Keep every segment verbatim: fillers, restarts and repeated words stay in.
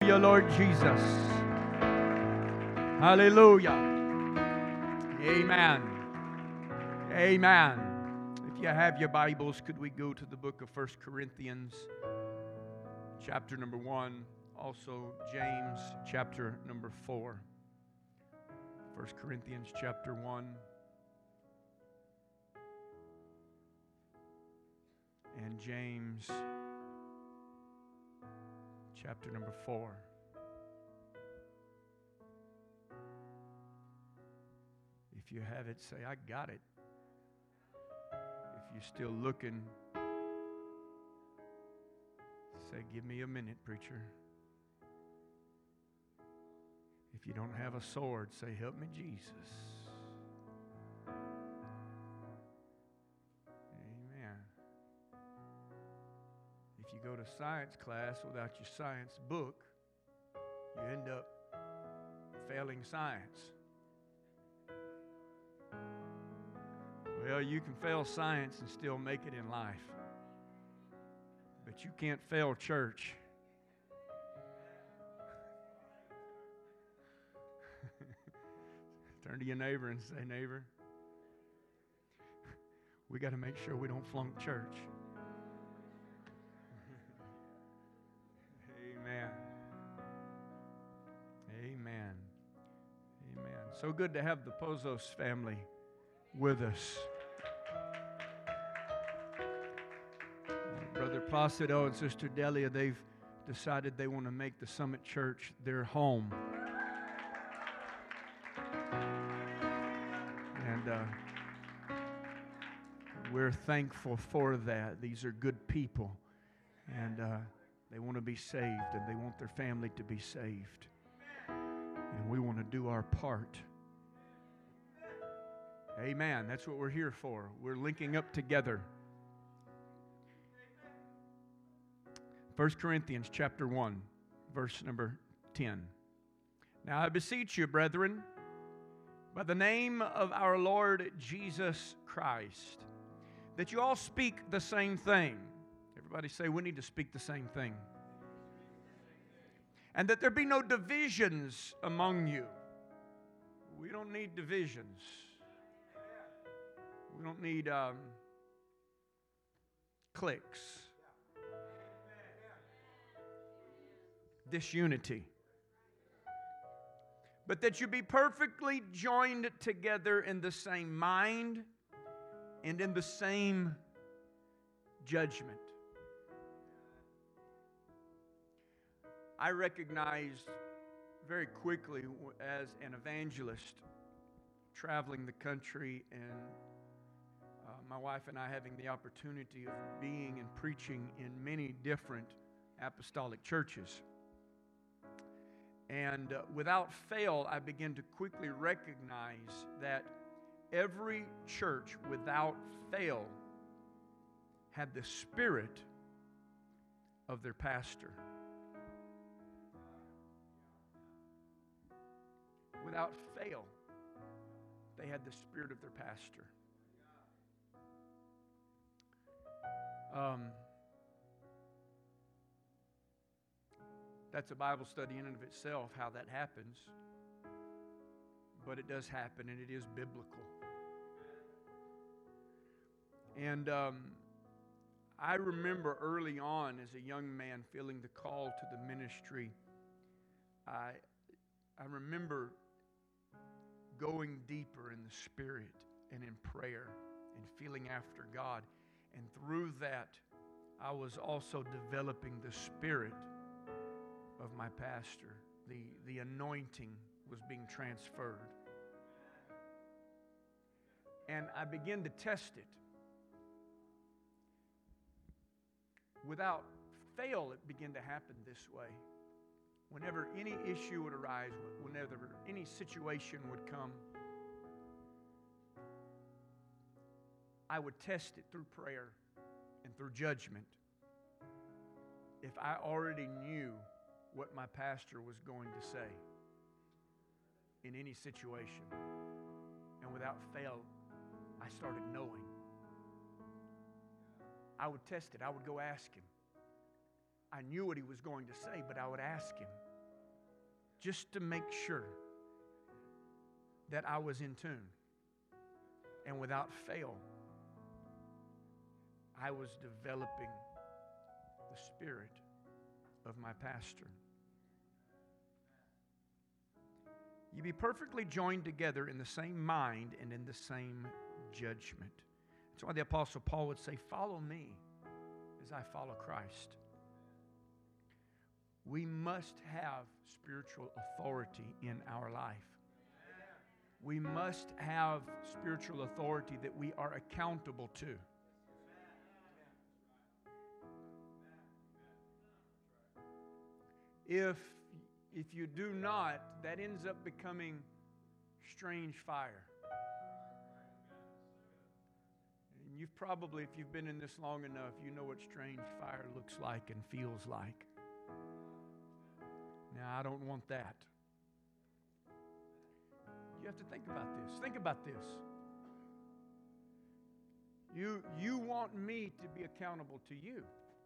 Hallelujah, Lord Jesus. Hallelujah. Amen. Amen. If you have your Bibles, could we go to the book of First Corinthians, chapter number one, also James, chapter number four. First Corinthians, chapter one, and James, chapter number four. If you have it, say, I got it. If you're still looking, say, give me a minute, preacher. If you don't have a sword, say, help me, Jesus. Amen. If you go to science class without your science book, you end up failing science. Well, you can fail science and still make it in life. But you can't fail church. Turn to your neighbor and say, neighbor, we got to make sure we don't flunk church. Amen. Amen. Amen. So good to have the Pozos family with us. Brother Placido and Sister Delia, they've decided they want to make the Summit Church their home. And uh, we're thankful for that. These are good people. And uh, they want to be saved, and they want their family to be saved. And we want to do our part. Amen. That's what we're here for. We're linking up together. First Corinthians chapter one, verse number ten. Now I beseech you, brethren, by the name of our Lord Jesus Christ, that you all speak the same thing. Everybody say, we need to speak the same thing. And that there be no divisions among you. We don't need divisions. We don't need um, cliques. Disunity. But that you be perfectly joined together in the same mind and in the same judgment. I recognized very quickly as an evangelist traveling the country and uh, my wife and I having the opportunity of being and preaching in many different apostolic churches. And uh, without fail, I began to quickly recognize that every church, without fail, had the spirit of their pastor. Without fail, they had the spirit of their pastor. Um, That's a Bible study in and of itself, how that happens. But it does happen, and it is biblical. And um, I remember early on as a young man feeling the call to the ministry. I, I remember going deeper in the Spirit and in prayer and feeling after God. And through that, I was also developing the spirit of my pastor. The, the anointing was being transferred. And I began to test it. Without fail, it began to happen this way. Whenever any issue would arise, whenever any situation would come, I would test it through prayer and through judgment. If I already knew what my pastor was going to say in any situation. And without fail, I started knowing. I would test it. I would go ask him. I knew what he was going to say, but I would ask him. just to make sure that I was in tune. And without fail, I was developing the spirit of my pastor. You be perfectly joined together in the same mind and in the same judgment. That's why the Apostle Paul would say, follow me as I follow Christ. We must have spiritual authority in our life. We must have spiritual authority that we are accountable to. If, if you do not, that ends up becoming strange fire. And you've probably, if you've been in this long enough, you know what strange fire looks like and feels like. Now, I don't want that. You have to think about this. Think about this. You, you want me to be accountable to you.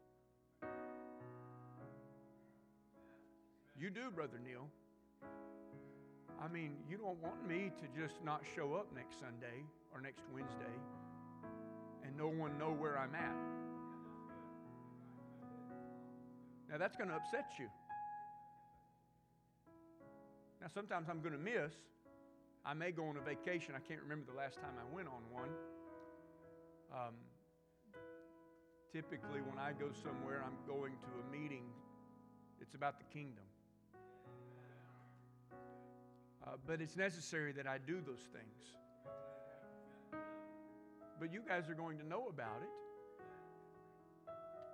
You do, Brother Neil. I mean, you don't want me to just not show up next Sunday or next Wednesday and no one know where I'm at. Now, that's going to upset you. Now, sometimes I'm going to miss. I may go on a vacation. I can't remember the last time I went on one. Um, typically, when I go somewhere, I'm going to a meeting. It's about the kingdom. Uh, but it's necessary that I do those things. But you guys are going to know about it.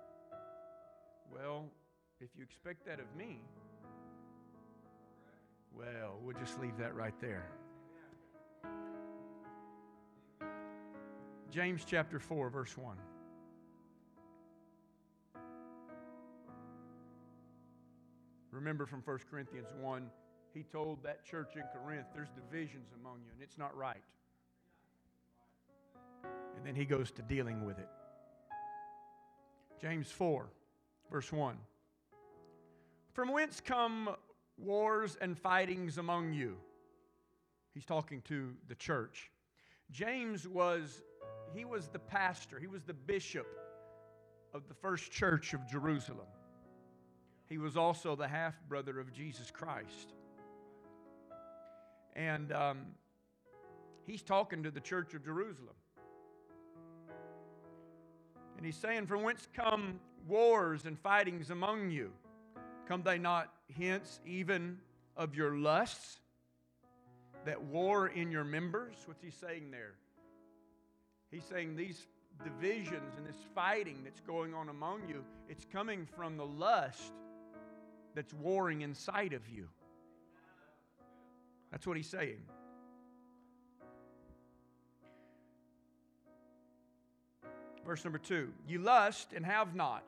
Well, if you expect that of me, well, we'll just leave that right there. James chapter four, verse one. Remember from First Corinthians one, he told that church in Corinth, there's divisions among you, and it's not right. And then he goes to dealing with it. James four, verse one. From whence come wars and fightings among you? He's talking to the church. James was, he was the pastor. He was the bishop of the first church of Jerusalem. He was also the half-brother of Jesus Christ. And um, he's talking to the church of Jerusalem. And he's saying, from whence come wars and fightings among you? Come they not hence even of your lusts that war in your members? What's he saying there? He's saying these divisions and this fighting that's going on among you, it's coming from the lust that's warring inside of you. That's what he's saying. Verse number two. You lust and have not.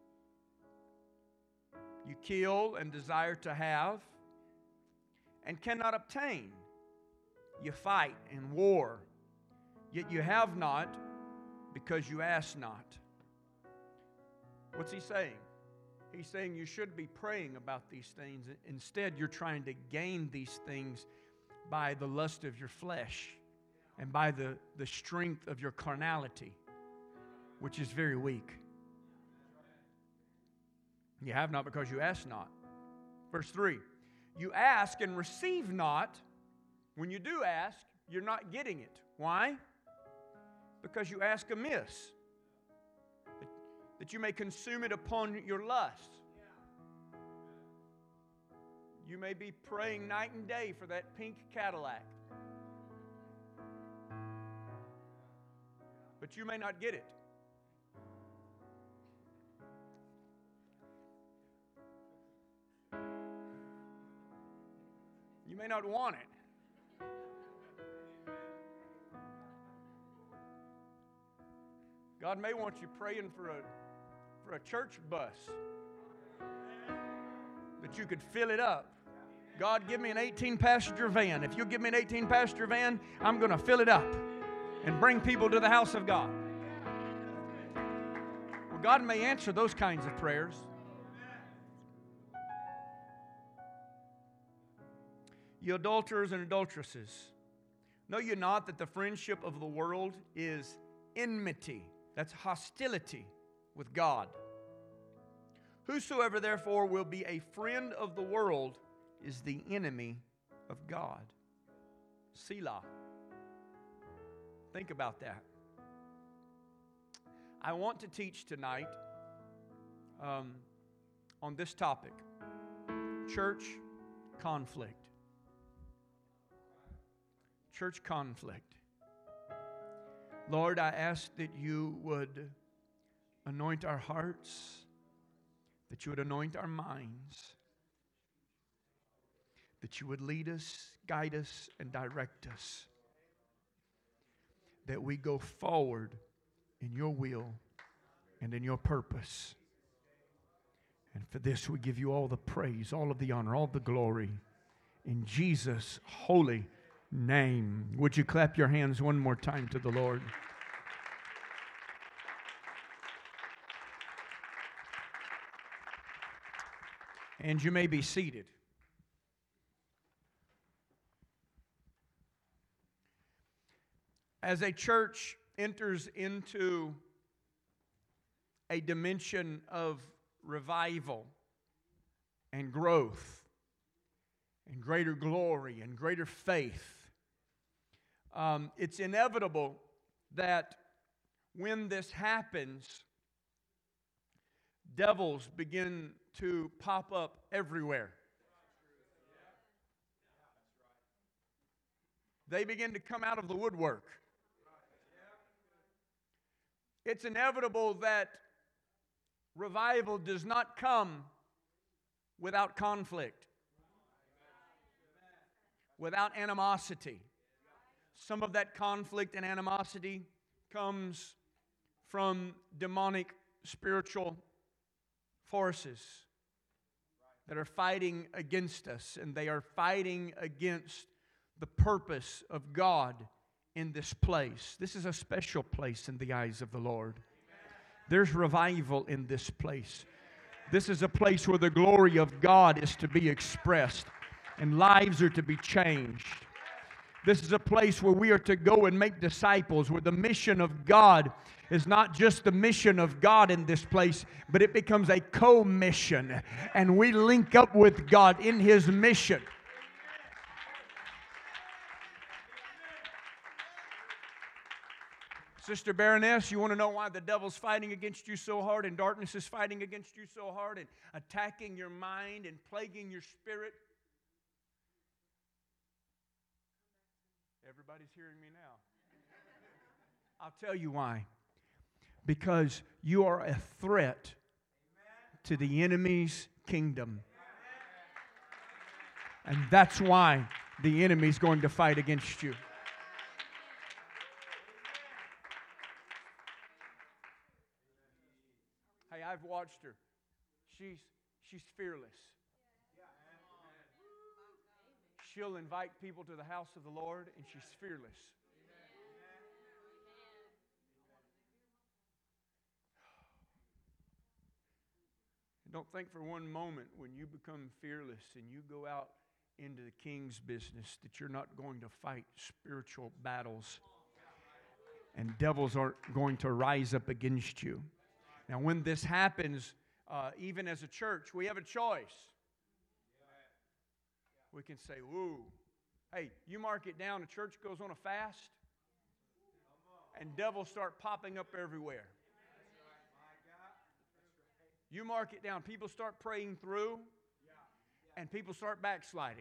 You kill and desire to have and cannot obtain. You fight and war, yet you have not because you ask not. What's he saying? He's saying you should be praying about these things. Instead, you're trying to gain these things by the lust of your flesh and by the, the strength of your carnality, which is very weak. You have not because you ask not. Verse three, you ask and receive not. When you do ask, you're not getting it. Why? Because you ask amiss, that, that you may consume it upon your lust. You may be praying night and day for that pink Cadillac, but you may not get it. You may not want it. God may want you praying for a, for a church bus, that you could fill it up. God, give me an eighteen-passenger van. If you'll give me an eighteen-passenger van, I'm going to fill it up and bring people to the house of God. Well, God may answer those kinds of prayers. you adulterers and adulteresses, know you not that the friendship of the world is enmity, that's hostility with God? Whosoever therefore will be a friend of the world is the enemy of God. Selah. Think about that. I want to teach tonight um, on this topic, church conflict. Church conflict. Lord, I ask that you would anoint our hearts, that you would anoint our minds, that you would lead us, guide us, and direct us, that we go forward in your will and in your purpose. And for this we give you all the praise, all of the honor, all the glory. In Jesus' holy name. Would you clap your hands one more time to the Lord? And you may be seated. As a church enters into a dimension of revival and growth and greater glory and greater faith, um, it's inevitable that when this happens, devils begin to pop up everywhere. They begin to come out of the woodwork. It's inevitable that revival does not come without conflict, without animosity. Some of that conflict and animosity comes from demonic spiritual forces that are fighting against us, and they are fighting against the purpose of God in this place. This is a special place in the eyes of the Lord. There's revival in this place. This is a place where the glory of God is to be expressed and lives are to be changed. This is a place where we are to go and make disciples, where the mission of God is not just the mission of God in this place, but it becomes a co-mission, and we link up with God in His mission. Sister Baroness, you want to know why the devil's fighting against you so hard and darkness is fighting against you so hard and attacking your mind and plaguing your spirit? Everybody's hearing me now. I'll tell you why. Because you are a threat to the enemy's kingdom. And that's why the enemy's going to fight against you. Hey, I've watched her. She's, she's fearless. She'll invite people to the house of the Lord, and she's fearless. Don't think for one moment when you become fearless and you go out into the king's business that you're not going to fight spiritual battles and devils aren't going to rise up against you. Now, when this happens, uh, even as a church, we have a choice. We can say, woo, hey, you mark it down, the church goes on a fast, and devils start popping up everywhere. You mark it down, people start praying through, and people start backsliding.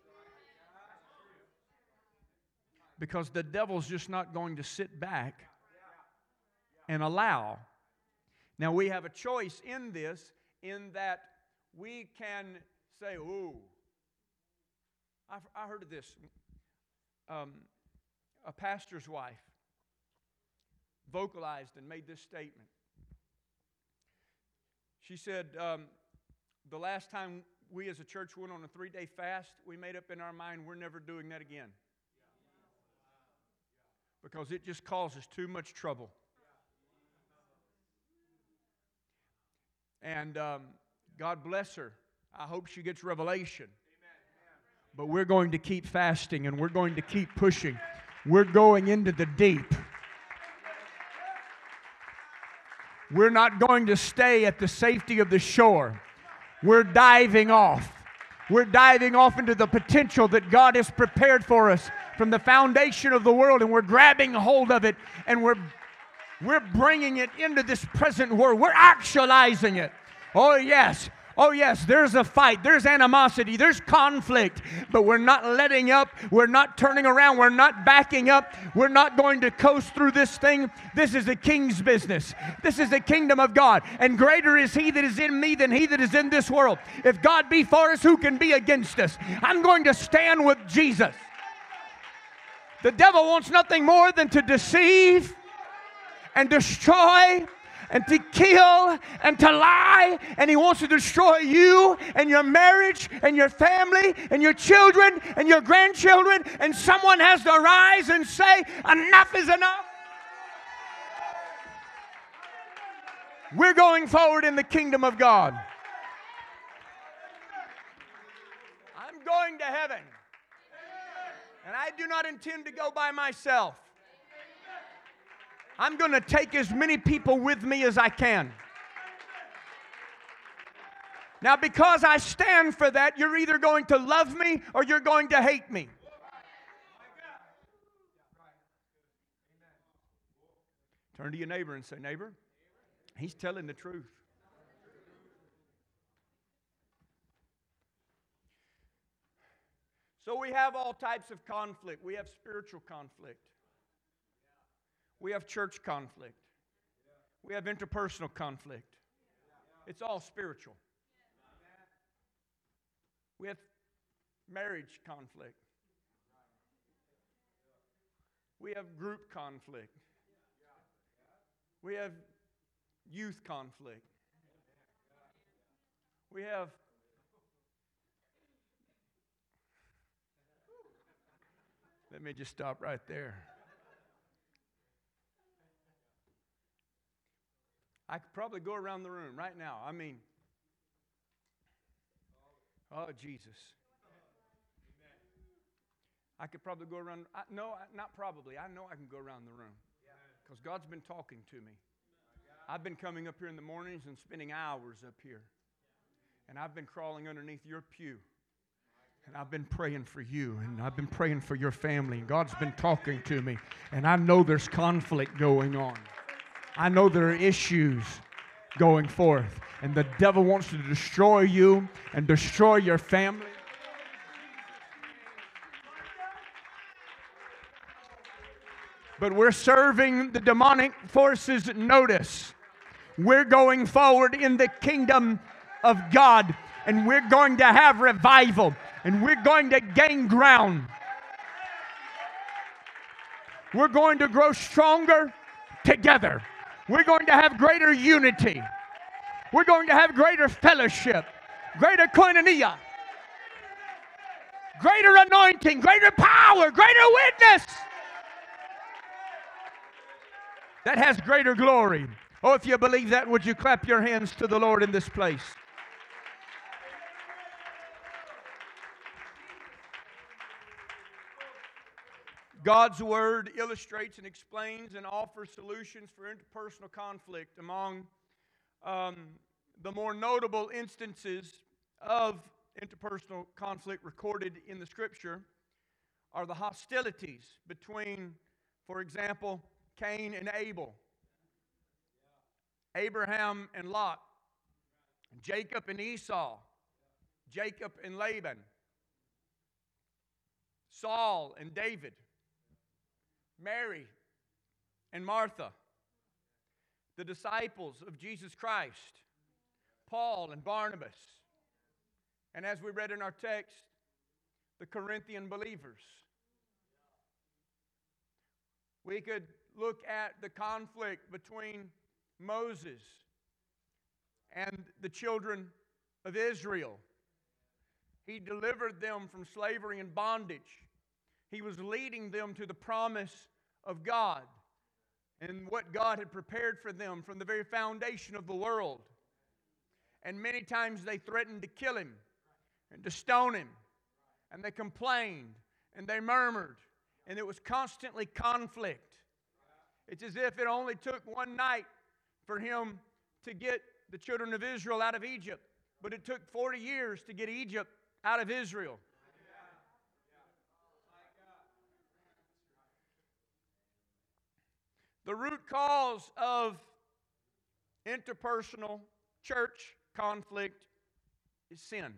Because the devil's just not going to sit back and allow. Now, we have a choice in this, in that we can say, ooh, I've, I heard of this. Um, a pastor's wife vocalized and made this statement. She said, um, the last time we as a church went on a three-day fast, we made up in our mind we're never doing that again. Because it just causes too much trouble. And um, God bless her. I hope she gets revelation. But we're going to keep fasting and we're going to keep pushing. We're going into the deep. We're not going to stay at the safety of the shore. We're diving off. We're diving off into the potential that God has prepared for us from the foundation of the world, and we're grabbing hold of it, and we're, we're bringing it into this present world. We're actualizing it. Oh, yes. Oh, yes, there's a fight, there's animosity, there's conflict, but we're not letting up, we're not turning around, we're not backing up, we're not going to coast through this thing. This is the King's business. This is the kingdom of God, and greater is He that is in me than he that is in this world. If God be for us, who can be against us? I'm going to stand with Jesus. The devil wants nothing more than to deceive and destroy and to kill and to lie, and he wants to destroy you and your marriage and your family and your children and your grandchildren, and someone has to rise and say, enough is enough. We're going forward in the kingdom of God. I'm going to heaven, and I do not intend to go by myself. I'm going to take as many people with me as I can. Now, because I stand for that, you're either going to love me or you're going to hate me. Turn to your neighbor and say, neighbor, he's telling the truth. So we have all types of conflict. We have spiritual conflict. We have church conflict. We have interpersonal conflict. It's all spiritual. We have marriage conflict. We have group conflict. We have youth conflict. We have let me just stop right there. I could probably go around the room right now. I mean, oh, Jesus. I could probably go around. I, no, not probably. I know I can go around the room because God's been talking to me. I've been coming up here in the mornings and spending hours up here. And I've been crawling underneath your pew. And I've been praying for you. And I've been praying for your family. And God's been talking to me. And I know there's conflict going on. I know there are issues going forth, and the devil wants to destroy you and destroy your family. But we're serving the demonic forces notice. We're going forward in the kingdom of God, and we're going to have revival, and we're going to gain ground. We're going to grow stronger together. We're going to have greater unity. We're going to have greater fellowship, greater koinonia, greater anointing, greater power, greater witness. That has greater glory. Oh, if you believe that, would you clap your hands to the Lord in this place? God's Word illustrates and explains and offers solutions for interpersonal conflict. Among um, the more notable instances of interpersonal conflict recorded in the Scripture are the hostilities between, for example, Cain and Abel, Abraham and Lot, Jacob and Esau, Jacob and Laban, Saul and David, Mary and Martha, the disciples of Jesus Christ, Paul and Barnabas, and as we read in our text, the Corinthian believers. We could look at the conflict between Moses and the children of Israel. He delivered them from slavery and bondage. He was leading them to the promise of God and what God had prepared for them from the very foundation of the world. And many times they threatened to kill him and to stone him and they complained, and they murmured, and it was constantly conflict. It's as if it only took one night for him to get the children of Israel out of Egypt, but it took forty years to get Egypt out of Israel. The root cause of interpersonal church conflict is sin,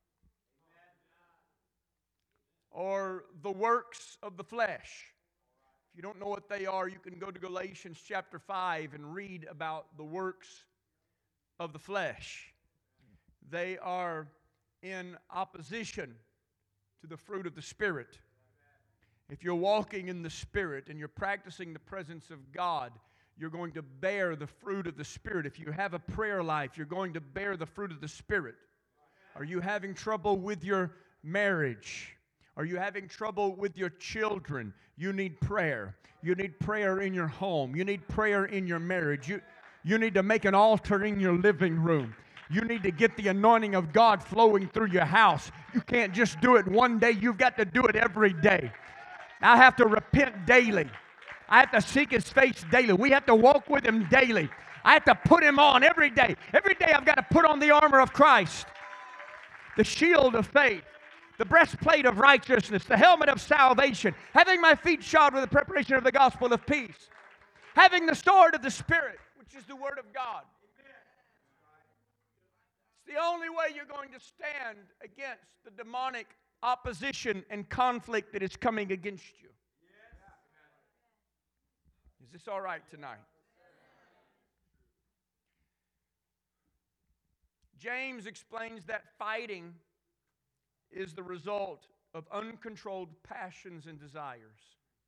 or the works of the flesh. If you don't know what they are, you can go to Galatians chapter five and read about the works of the flesh. They are in opposition to the fruit of the Spirit. If you're walking in the Spirit and you're practicing the presence of God, you're going to bear the fruit of the Spirit. If you have a prayer life, you're going to bear the fruit of the Spirit. Are you having trouble with your marriage? Are you having trouble with your children? You need prayer. You need prayer in your home. You need prayer in your marriage. You, you need to make an altar in your living room. You need to get the anointing of God flowing through your house. You can't just do it one day. You've got to do it every day. I have to repent daily. I have to seek His face daily. We have to walk with Him daily. I have to put Him on every day. Every day I've got to put on the armor of Christ, the shield of faith, the breastplate of righteousness, the helmet of salvation, having my feet shod with the preparation of the gospel of peace, having the sword of the Spirit, which is the Word of God. It's the only way you're going to stand against the demonic opposition and conflict that is coming against you. Is this all right tonight? James explains that fighting is the result of uncontrolled passions and desires.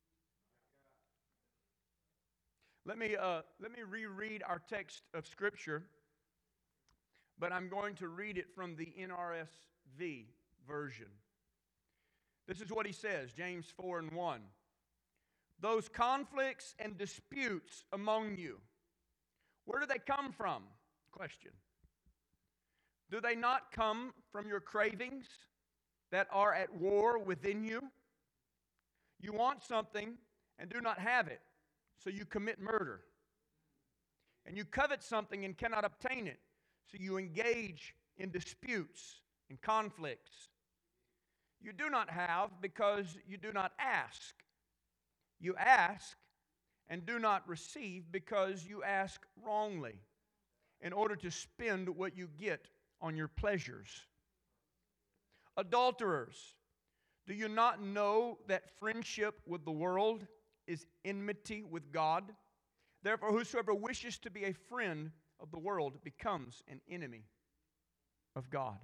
Let me, uh, let me reread our text of Scripture, but I'm going to read it from the N R S V version. This is what he says, James four and one. Those conflicts and disputes among you, where do they come from? Question. Do they not come from your cravings that are at war within you? You want something and do not have it, so you commit murder. And you covet something and cannot obtain it, so you engage in disputes and conflicts. You do not have because you do not ask. You ask and do not receive because you ask wrongly, in order to spend what you get on your pleasures. Adulterers, do you not know that friendship with the world is enmity with God? Therefore, whosoever wishes to be a friend of the world becomes an enemy of God.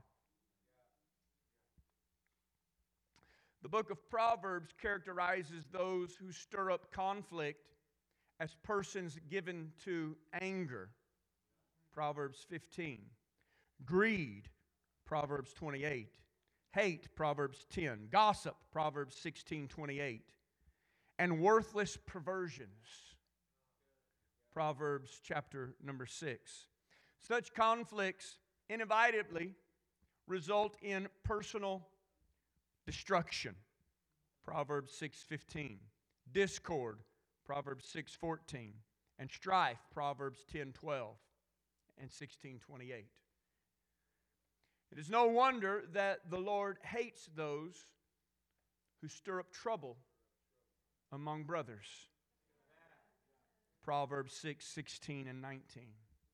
The book of Proverbs characterizes those who stir up conflict as persons given to anger. Proverbs fifteen. Greed, Proverbs twenty-eight. Hate, Proverbs ten. Gossip, Proverbs sixteen twenty-eight. And worthless perversions, Proverbs chapter number six. Such conflicts inevitably result in personal destruction, Proverbs six fifteen. Discord, Proverbs six fourteen. And strife, Proverbs ten twelve and sixteen twenty-eight. It is no wonder that the Lord hates those who stir up trouble among brothers, Proverbs six sixteen and nineteen.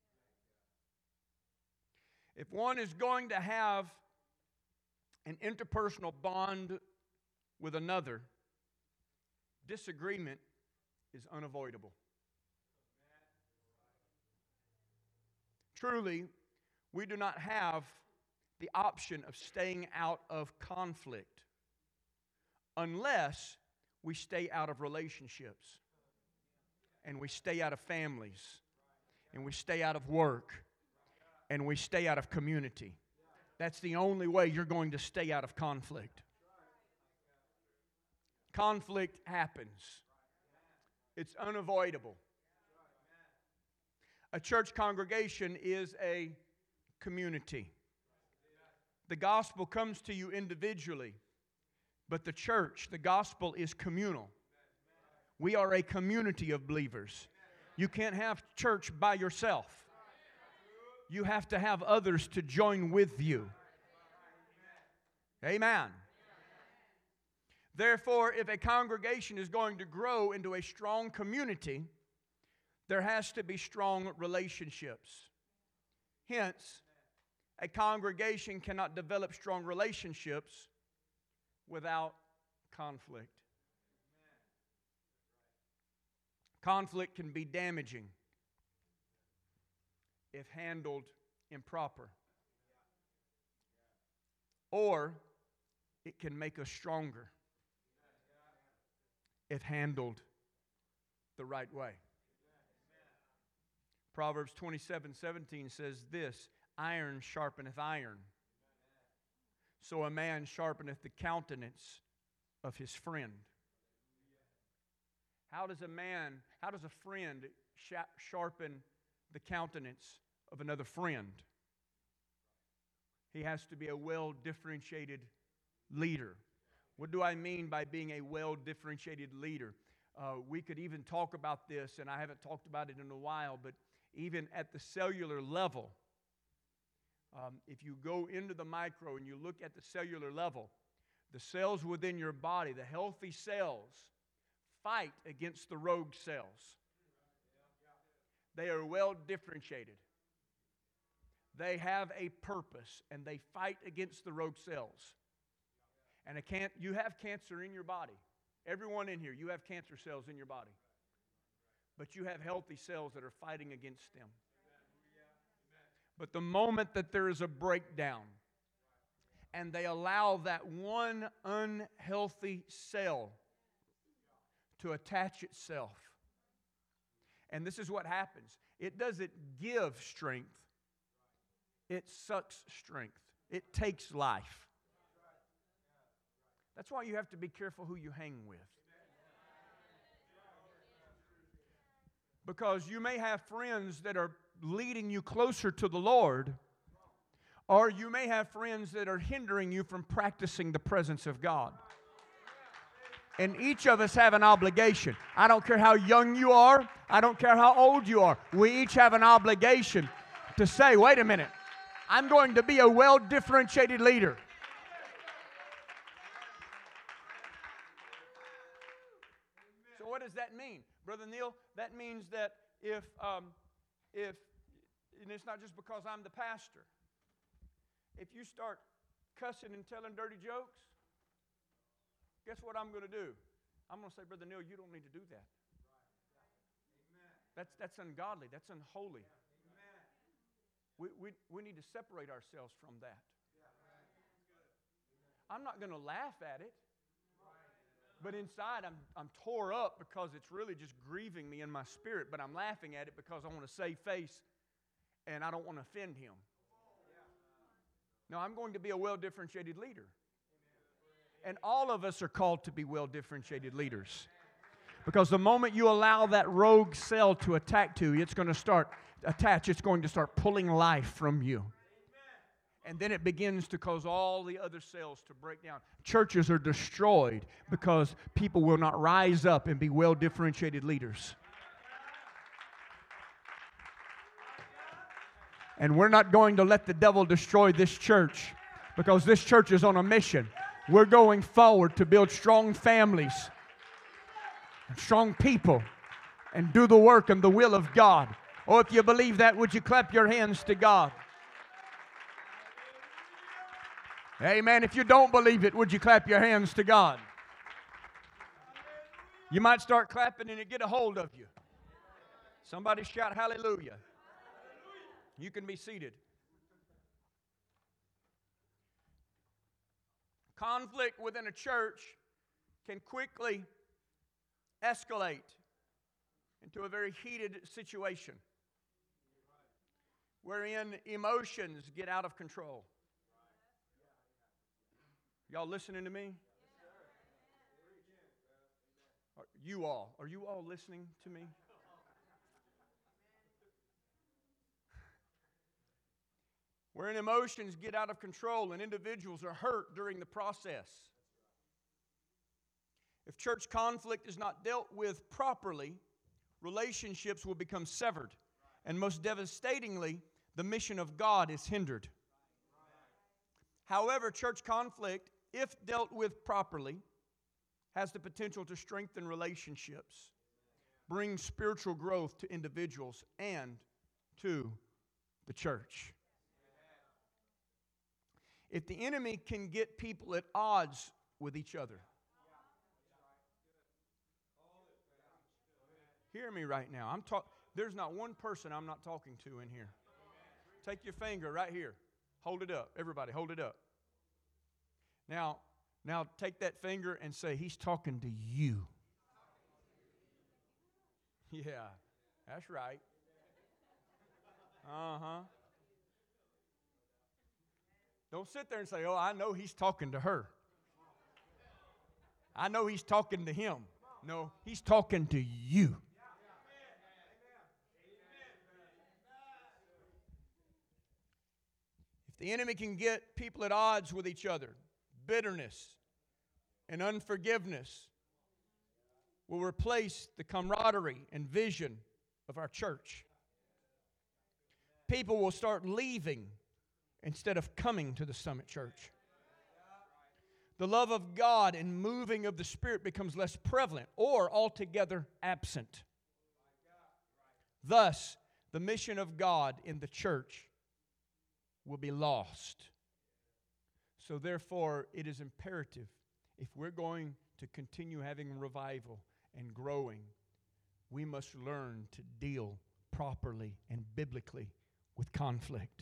If one is going to have an interpersonal bond with another, disagreement is unavoidable. Truly, we do not have the option of staying out of conflict unless we stay out of relationships, and we stay out of families, and we stay out of work, and we stay out of community. That's the only way you're going to stay out of conflict. Conflict happens. It's unavoidable. A church congregation is a community. The gospel comes to you individually, But the church, the gospel, is communal. We are a community of believers. You can't have church by yourself. You have to have others to join with you. Amen. Therefore, if a congregation is going to grow into a strong community, there has to be strong relationships. Hence, a congregation cannot develop strong relationships without conflict. Conflict can be damaging if handled improper. Or it can make us stronger if handled the right way. Proverbs twenty-seven seventeen says this, iron sharpeneth iron, so a man sharpeneth the countenance of his friend. How does a man, how does a friend sharpen the countenance of another friend? He has to be a well-differentiated leader. What do I mean by being a well-differentiated leader? Uh, we could even talk about this, and I haven't talked about it in a while, but even at the cellular level, um, if you go into the micro and you look at the cellular level, the cells within your body, the healthy cells, fight against the rogue cells. They are well differentiated. They have a purpose, and they fight against the rogue cells. And a can- you have cancer in your body. Everyone in here, you have cancer cells in your body. But you have healthy cells that are fighting against them. But the moment that there is a breakdown, and they allow that one unhealthy cell to attach itself, and this is what happens. It doesn't give strength. It sucks strength. It takes life. That's why you have to be careful who you hang with. Because you may have friends that are leading you closer to the Lord, or you may have friends that are hindering you from practicing the presence of God. And each of us have an obligation. I don't care how young you are. I don't care how old you are. We each have an obligation to say, wait a minute, I'm going to be a well-differentiated leader. So what does that mean? Brother Neil, that means that if, um, if, and it's not just because I'm the pastor, if you start cussing and telling dirty jokes, guess what I'm going to do? I'm going to say, Brother Neil, you don't need to do that. That's, that's ungodly. That's unholy. We, we, we need to separate ourselves from that. I'm not going to laugh at it. But inside, I'm, I'm tore up because it's really just grieving me in my spirit. But I'm laughing at it because I want to save face and I don't want to offend him. No, I'm going to be a well-differentiated leader. And all of us are called to be well-differentiated leaders. Because the moment you allow that rogue cell to attack to you, it's going to start attach. It's going to start pulling life from you. And then it begins to cause all the other cells to break down. Churches are destroyed because people will not rise up and be well-differentiated leaders. And we're not going to let the devil destroy this church because this church is on a mission. We're going forward to build strong families, strong people, and do the work and the will of God. Oh, if you believe that, would you clap your hands to God? Amen. If you don't believe it, would you clap your hands to God? You might start clapping and it get a hold of you. Somebody shout hallelujah. You can be seated. Conflict within a church can quickly escalate into a very heated situation wherein emotions get out of control. Y'all listening to me? Are you all, are you all listening to me? Wherein emotions get out of control and individuals are hurt during the process. If church conflict is not dealt with properly, relationships will become severed. And most devastatingly, the mission of God is hindered. However, church conflict, if dealt with properly, has the potential to strengthen relationships, bring spiritual growth to individuals and to the church. If the enemy can get people at odds with each other, hear me right now. I'm talk. There's not one person I'm not talking to in here. Take your finger right here. Hold it up. Everybody, hold it up. Now, now take that finger and say, he's talking to you. Yeah, that's right. Uh-huh. Don't sit there and say, oh, I know he's talking to her. I know he's talking to him. No, he's talking to you. If the enemy can get people at odds with each other, bitterness and unforgiveness will replace the camaraderie and vision of our church. People will start leaving instead of coming to the Summit Church. The love of God and moving of the Spirit becomes less prevalent or altogether absent. Thus, the mission of God in the church will be lost. So therefore, it is imperative, if we're going to continue having revival and growing, we must learn to deal properly and biblically with conflict.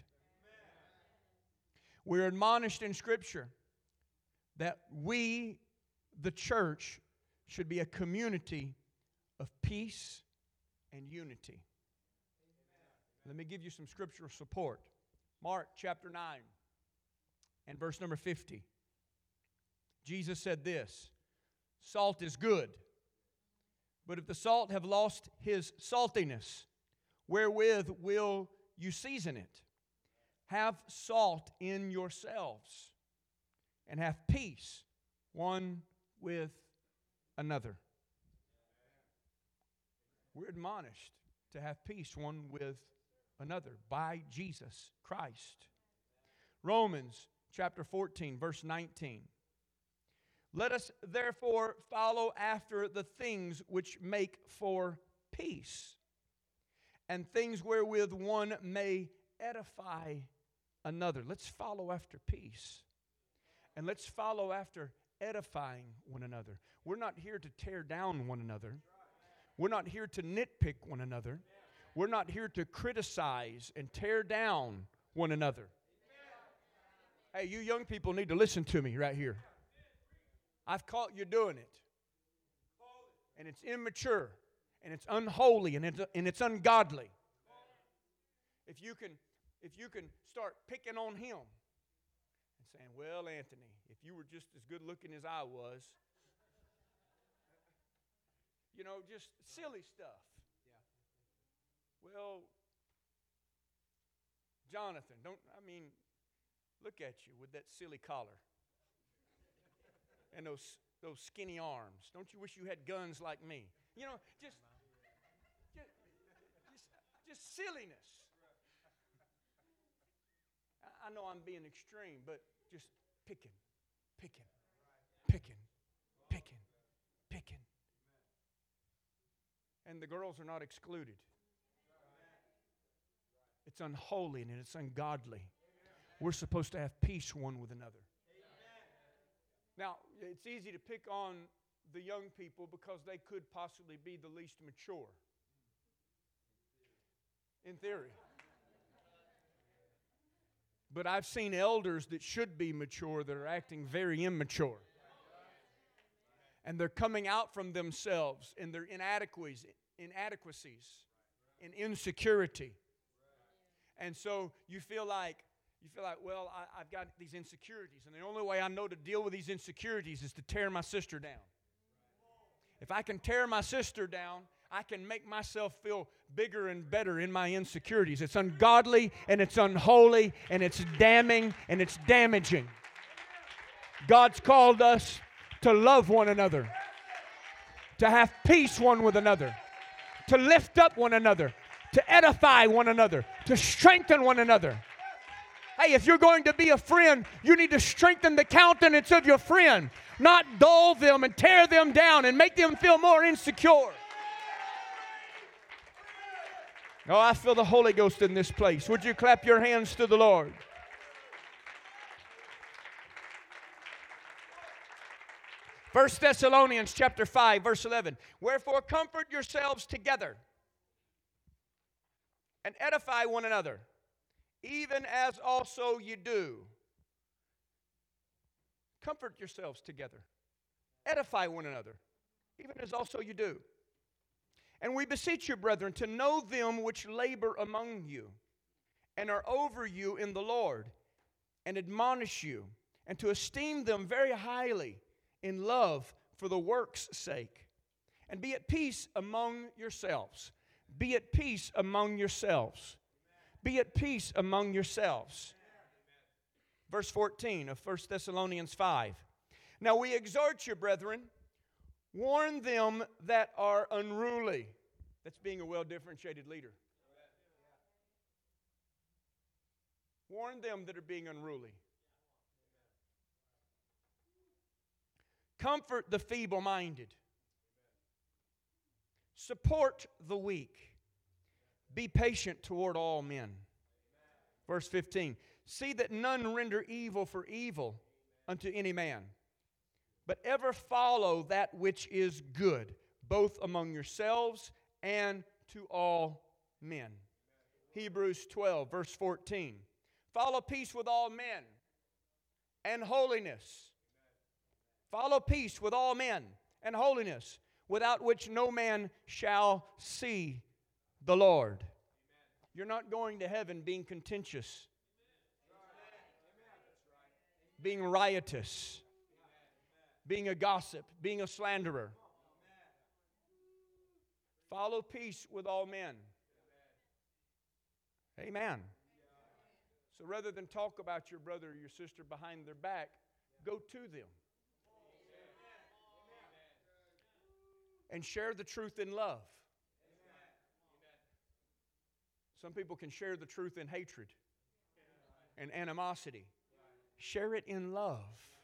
We're admonished in Scripture that we, the church, should be a community of peace and unity. Let me give you some scriptural support. Mark chapter nine and verse number fifty. Jesus said this, salt is good, but if the salt have lost his saltiness, wherewith will you season it? Have salt in yourselves, and have peace one with another. We're admonished to have peace one with another by Jesus Christ. Romans chapter fourteen, verse nineteen. Let us therefore follow after the things which make for peace, and things wherewith one may edify another. Let's follow after peace. And let's follow after edifying one another. We're not here to tear down one another. We're not here to nitpick one another. We're not here to criticize and tear down one another. Hey, you young people need to listen to me right here. I've caught you doing it. And it's immature. And it's unholy. And it's, and it's ungodly. If you can, if you can start picking on him and saying, well, Anthony, if you were just as good looking as I was, you know, just silly stuff. Well, Jonathan, don't, I mean, look at you with that silly collar and those those skinny arms. Don't you wish you had guns like me? You know, just, just, just, just silliness. I, I know I'm being extreme, but just picking, picking, picking, picking, picking. And the girls are not excluded. It's unholy and it's ungodly. We're supposed to have peace one with another. Now, it's easy to pick on the young people because they could possibly be the least mature. In theory. But I've seen elders that should be mature that are acting very immature. And they're coming out from themselves in their inadequacies, inadequacies, in insecurity. And so you feel like, you feel like, well, I, I've got these insecurities, and the only way I know to deal with these insecurities is to tear my sister down. If I can tear my sister down, I can make myself feel bigger and better in my insecurities. It's ungodly, and it's unholy, and it's damning, and it's damaging. God's called us to love one another. to have peace one with another, to lift up one another, to edify one another, to strengthen one another. Hey, if you're going to be a friend, you need to strengthen the countenance of your friend, not dull them and tear them down and make them feel more insecure. Oh, I feel the Holy Ghost in this place. Would you clap your hands to the Lord? First Thessalonians chapter five, verse eleven. Wherefore comfort yourselves together and edify one another, even as also you do. Comfort yourselves together. Edify one another, even as also you do. And we beseech you, brethren, to know them which labor among you, and are over you in the Lord, and admonish you, and to esteem them very highly in love for the work's sake. And be at peace among yourselves. Be at peace among yourselves. Be at peace among yourselves. Verse fourteen of First Thessalonians five. Now we exhort you, brethren, warn them that are unruly. That's being a well-differentiated leader. Warn them that are being unruly. Comfort the feeble-minded. Support the weak. Be patient toward all men. Verse fifteen. See that none render evil for evil unto any man, but ever follow that which is good, both among yourselves and to all men. Hebrews twelve, verse fourteen. Follow peace with all men and holiness. Follow peace with all men and holiness, without which no man shall see the Lord. You're not going to heaven being contentious, being riotous, being a gossip, being a slanderer. Follow peace with all men. Amen. So rather than talk about your brother or your sister behind their back, go to them. And share the truth in love. Some people can share the truth in hatred and animosity. Share it in love.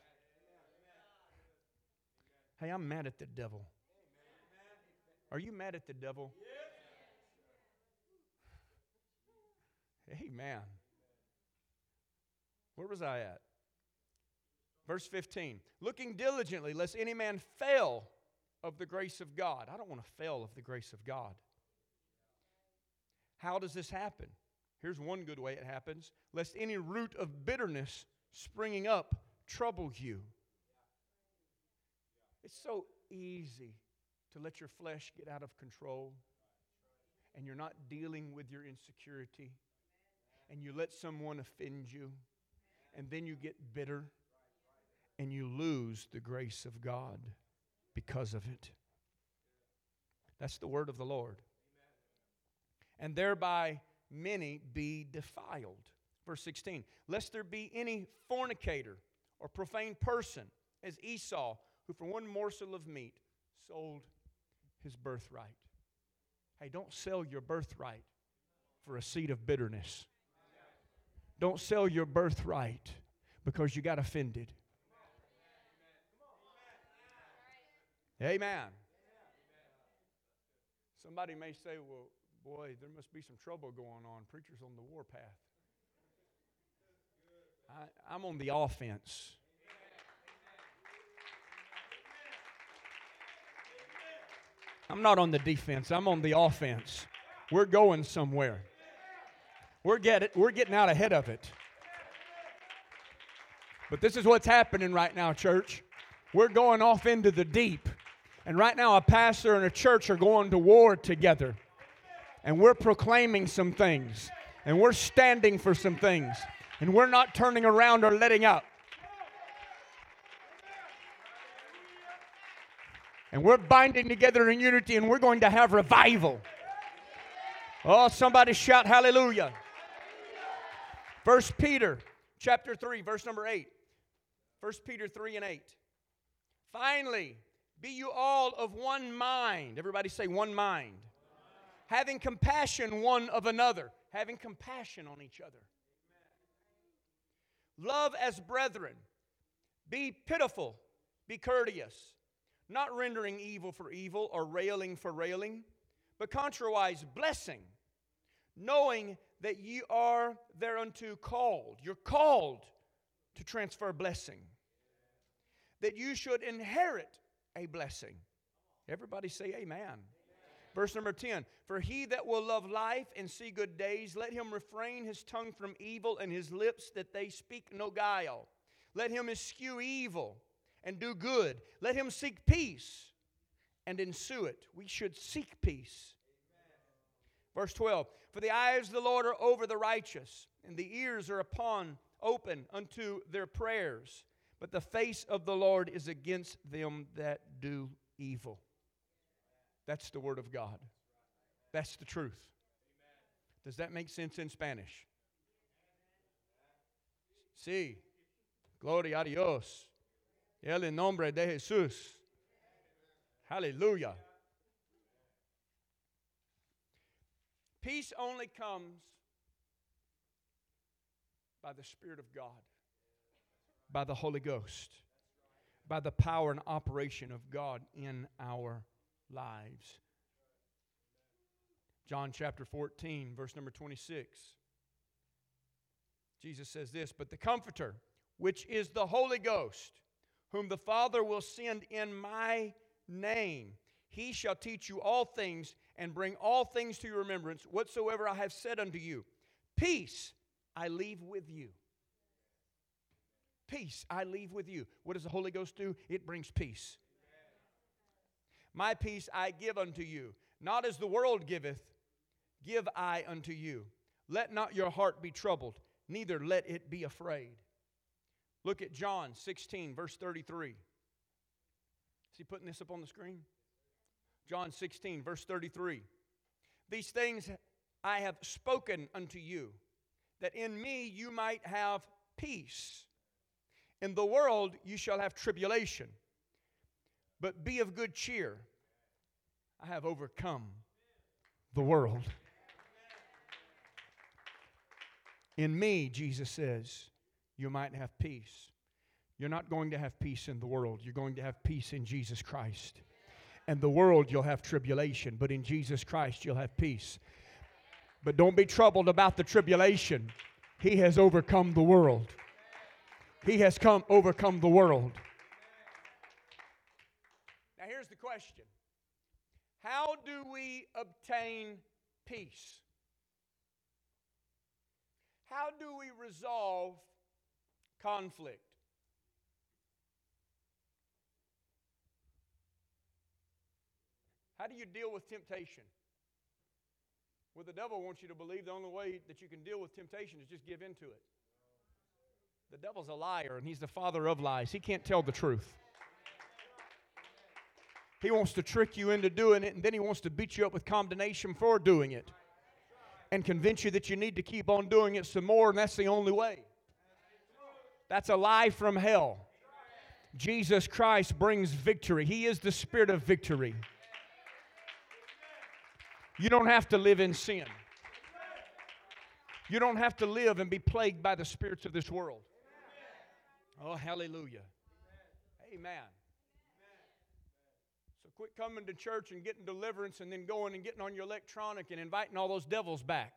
Hey, I'm mad at the devil. Are you mad at the devil? Amen. Where was I at? Verse fifteen. Looking diligently, lest any man fail of the grace of God. I don't want to fail of the grace of God. How does this happen? Here's one good way it happens. Lest any root of bitterness springing up trouble you. It's so easy to let your flesh get out of control, and you're not dealing with your insecurity, and you let someone offend you, and then you get bitter, and you lose the grace of God because of it. That's the word of the Lord. And thereby many be defiled. Verse sixteen. Lest there be any fornicator or profane person, as Esau, who for one morsel of meat sold his birthright. Hey, don't sell your birthright for a seed of bitterness. Don't sell your birthright because you got offended. Amen. Somebody may say, well, boy, there must be some trouble going on. Preacher's on the warpath. I, I'm on the offense. I'm not on the defense. I'm on the offense. We're going somewhere. We're, get it, we're getting out ahead of it. But this is what's happening right now, church. We're going off into the deep. And right now a pastor and a church are going to war together. And we're proclaiming some things. And we're standing for some things. And we're not turning around or letting up. And we're binding together in unity, and we're going to have revival. Oh, somebody shout hallelujah. First Peter chapter three, verse number eight. First Peter three and eight. Finally, Be you all of one mind. Everybody say one mind. Having compassion one of another. Having compassion on each other. Love as brethren. Be pitiful. Be courteous. Not rendering evil for evil or railing for railing, but contrariwise blessing, knowing that ye are thereunto called. You're called to transfer blessing. That you should inherit a blessing. Everybody say amen. Amen. Verse number ten. For he that will love life and see good days, let him refrain his tongue from evil and his lips that they speak no guile. Let him eschew evil and do good. Let him seek peace and ensue it. We should seek peace. Amen. Verse twelve. For the eyes of the Lord are over the righteous, and the ears are upon open unto their prayers. But the face of the Lord is against them that do evil. That's the Word of God. That's the truth. Does that make sense in Spanish? Sí. Gloria a Dios. El en nombre de Jesús. Hallelujah. Peace only comes by the Spirit of God, by the Holy Ghost, by the power and operation of God in our lives. John chapter fourteen, verse number twenty-six. Jesus says this, but the Comforter, which is the Holy Ghost, whom the Father will send in my name, he shall teach you all things and bring all things to your remembrance, whatsoever I have said unto you. Peace I leave with you. Peace I leave with you. What does the Holy Ghost do? It brings peace. My peace I give unto you. Not as the world giveth, give I unto you. Let not your heart be troubled, neither let it be afraid. Look at John sixteen, verse thirty-three. Is he putting this up on the screen? John sixteen, verse thirty-three. These things I have spoken unto you, that in me you might have peace. In the world you shall have tribulation, but be of good cheer. I have overcome the world. In me, Jesus says, you might have peace. You're not going to have peace in the world. You're going to have peace in Jesus Christ. In the world, you'll have tribulation, but in Jesus Christ, you'll have peace. But don't be troubled about the tribulation. He has overcome the world. He has come overcome the world. Now here's the question. How do we obtain peace? How do we resolve conflict? How do you deal with temptation? Well, the devil wants you to believe the only way that you can deal with temptation is just give in to it. The devil's a liar, and he's the father of lies. He can't tell the truth. He wants to trick you into doing it, and then he wants to beat you up with condemnation for doing it and convince you that you need to keep on doing it some more, and that's the only way. That's a lie from hell. Jesus Christ brings victory. He is the Spirit of victory. You don't have to live in sin. You don't have to live and be plagued by the spirits of this world. Oh, hallelujah. Amen. So quit coming to church and getting deliverance and then going and getting on your electronic and inviting all those devils back.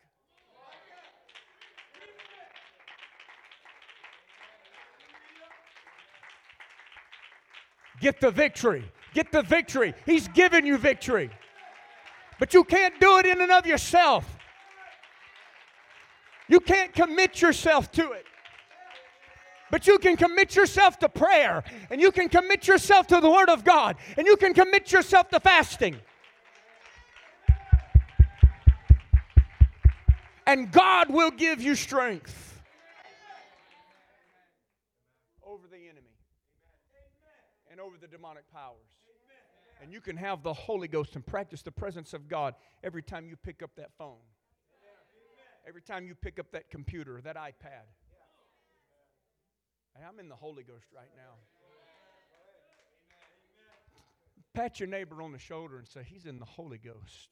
Get the victory. Get the victory. He's given you victory. But you can't do it in and of yourself. You can't commit yourself to it. But you can commit yourself to prayer. And you can commit yourself to the Word of God. And you can commit yourself to fasting. And God will give you strength over the enemy and over the demonic powers. And you can have the Holy Ghost and practice the presence of God every time you pick up that phone. Every time you pick up that computer, that iPad. Hey, I'm in the Holy Ghost right now. Pat your neighbor on the shoulder and say, he's in the Holy Ghost.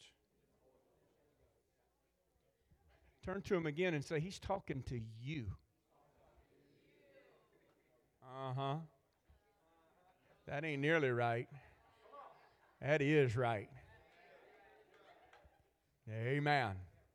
Turn to him again and say, he's talking to you. Uh-huh. That ain't nearly right. That is right. Amen.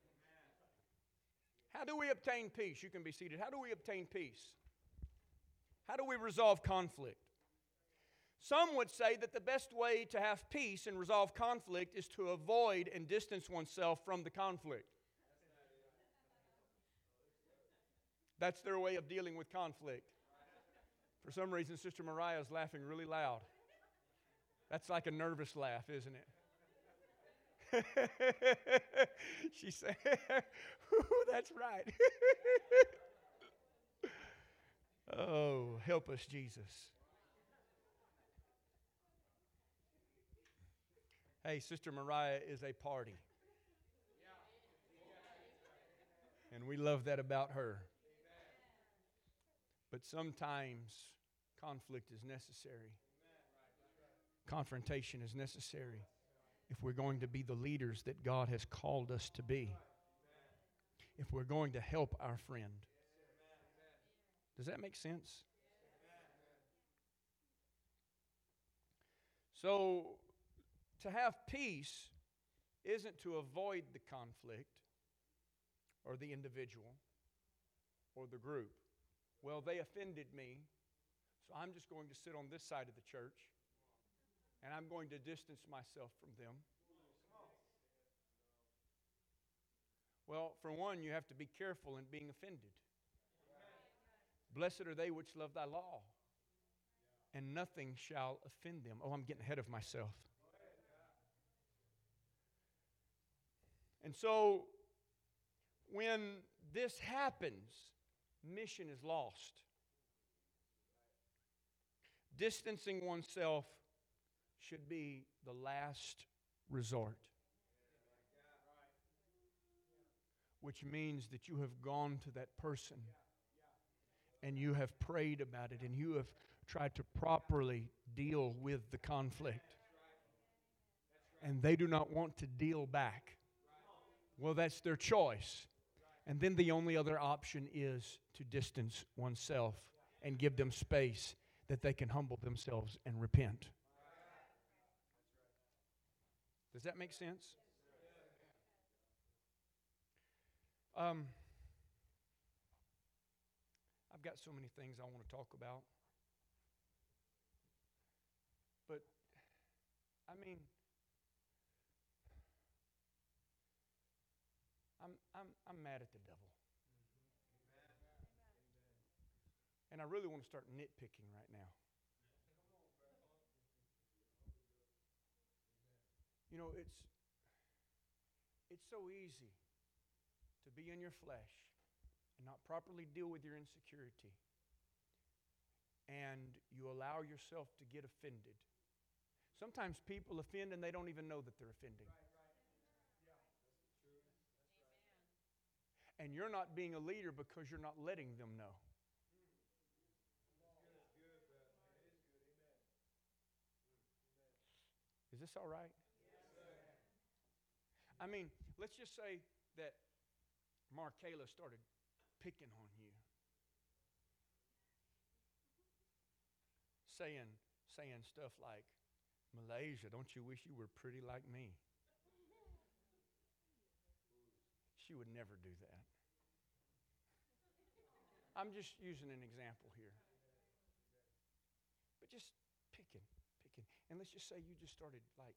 How do we obtain peace? You can be seated. How do we obtain peace? How do we resolve conflict? Some would say that the best way to have peace and resolve conflict is to avoid and distance oneself from the conflict. That's their way of dealing with conflict. For some reason, Sister Mariah is laughing really loud. That's like a nervous laugh, isn't it? She said, that's right. Oh, help us, Jesus. Hey, Sister Mariah is a party. And we love that about her. But sometimes conflict is necessary. Confrontation is necessary if we're going to be the leaders that God has called us to be. If we're going to help our friend. Does that make sense? So, to have peace isn't to avoid the conflict or the individual or the group. Well, they offended me, so I'm just going to sit on this side of the church and I'm going to distance myself from them. Well, for one, you have to be careful in being offended. Blessed are they which love thy law, and nothing shall offend them. Oh, I'm getting ahead of myself. And so, when this happens, mission is lost. Distancing oneself should be the last resort. Which means that you have gone to that person and you have prayed about it and you have tried to properly deal with the conflict. And they do not want to deal back. Well, that's their choice. And then the only other option is to distance oneself and give them space that they can humble themselves and repent. Does that make sense? Um, I've got so many things I want to talk about. But, I mean, I'm, I'm, I'm mad at the devil. And I really want to start nitpicking right now. You know, it's it's so easy to be in your flesh and not properly deal with your insecurity. And you allow yourself to get offended. Sometimes people offend and they don't even know that they're offending. And you're not being a leader because you're not letting them know. Is this all right? I mean, let's just say that Markayla started picking on you. Saying, saying stuff like, Malaysia, don't you wish you were pretty like me? She would never do that. I'm just using an example here. But just picking, picking. And let's just say you just started like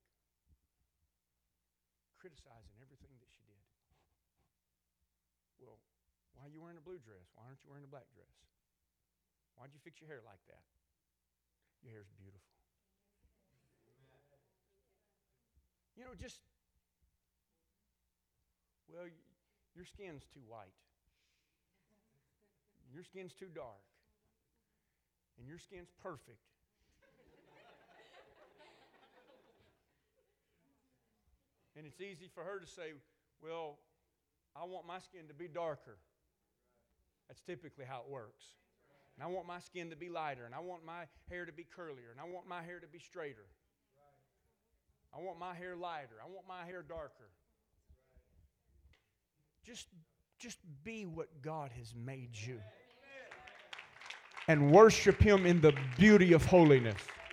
criticizing everything that she did. Well, why are you wearing a blue dress? Why aren't you wearing a black dress? Why'd you fix your hair like that? Your hair's beautiful. You know, just, well, your skin's too white. Your skin's too dark. And your skin's perfect. And it's easy for her to say, well, I want my skin to be darker. That's typically how it works. And I want my skin to be lighter. And I want my hair to be curlier. And I want my hair to be straighter. I want my hair lighter. I want my hair darker. Just, just be what God has made you. And worship Him in the beauty of holiness.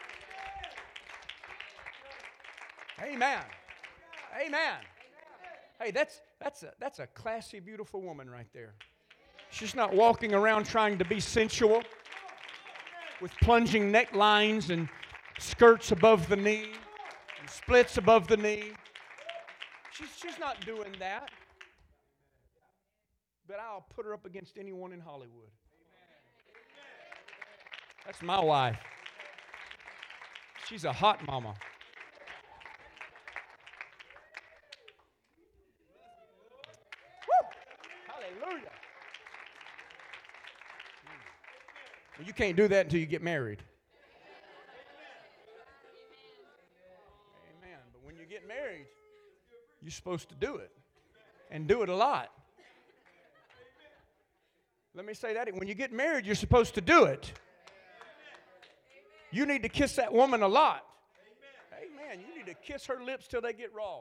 Amen. Amen. Hey, that's that's a that's a classy, beautiful woman right there. She's not walking around trying to be sensual with plunging necklines and skirts above the knee and splits above the knee. She's she's not doing that. But I'll put her up against anyone in Hollywood. That's my wife. She's a hot mama. Woo! Hallelujah. Well, you can't do that until you get married. Amen. But when you get married, you're supposed to do it. And do it a lot. Let me say that. When you get married, you're supposed to do it. You need to kiss that woman a lot. Amen. You need to kiss her lips till they get raw.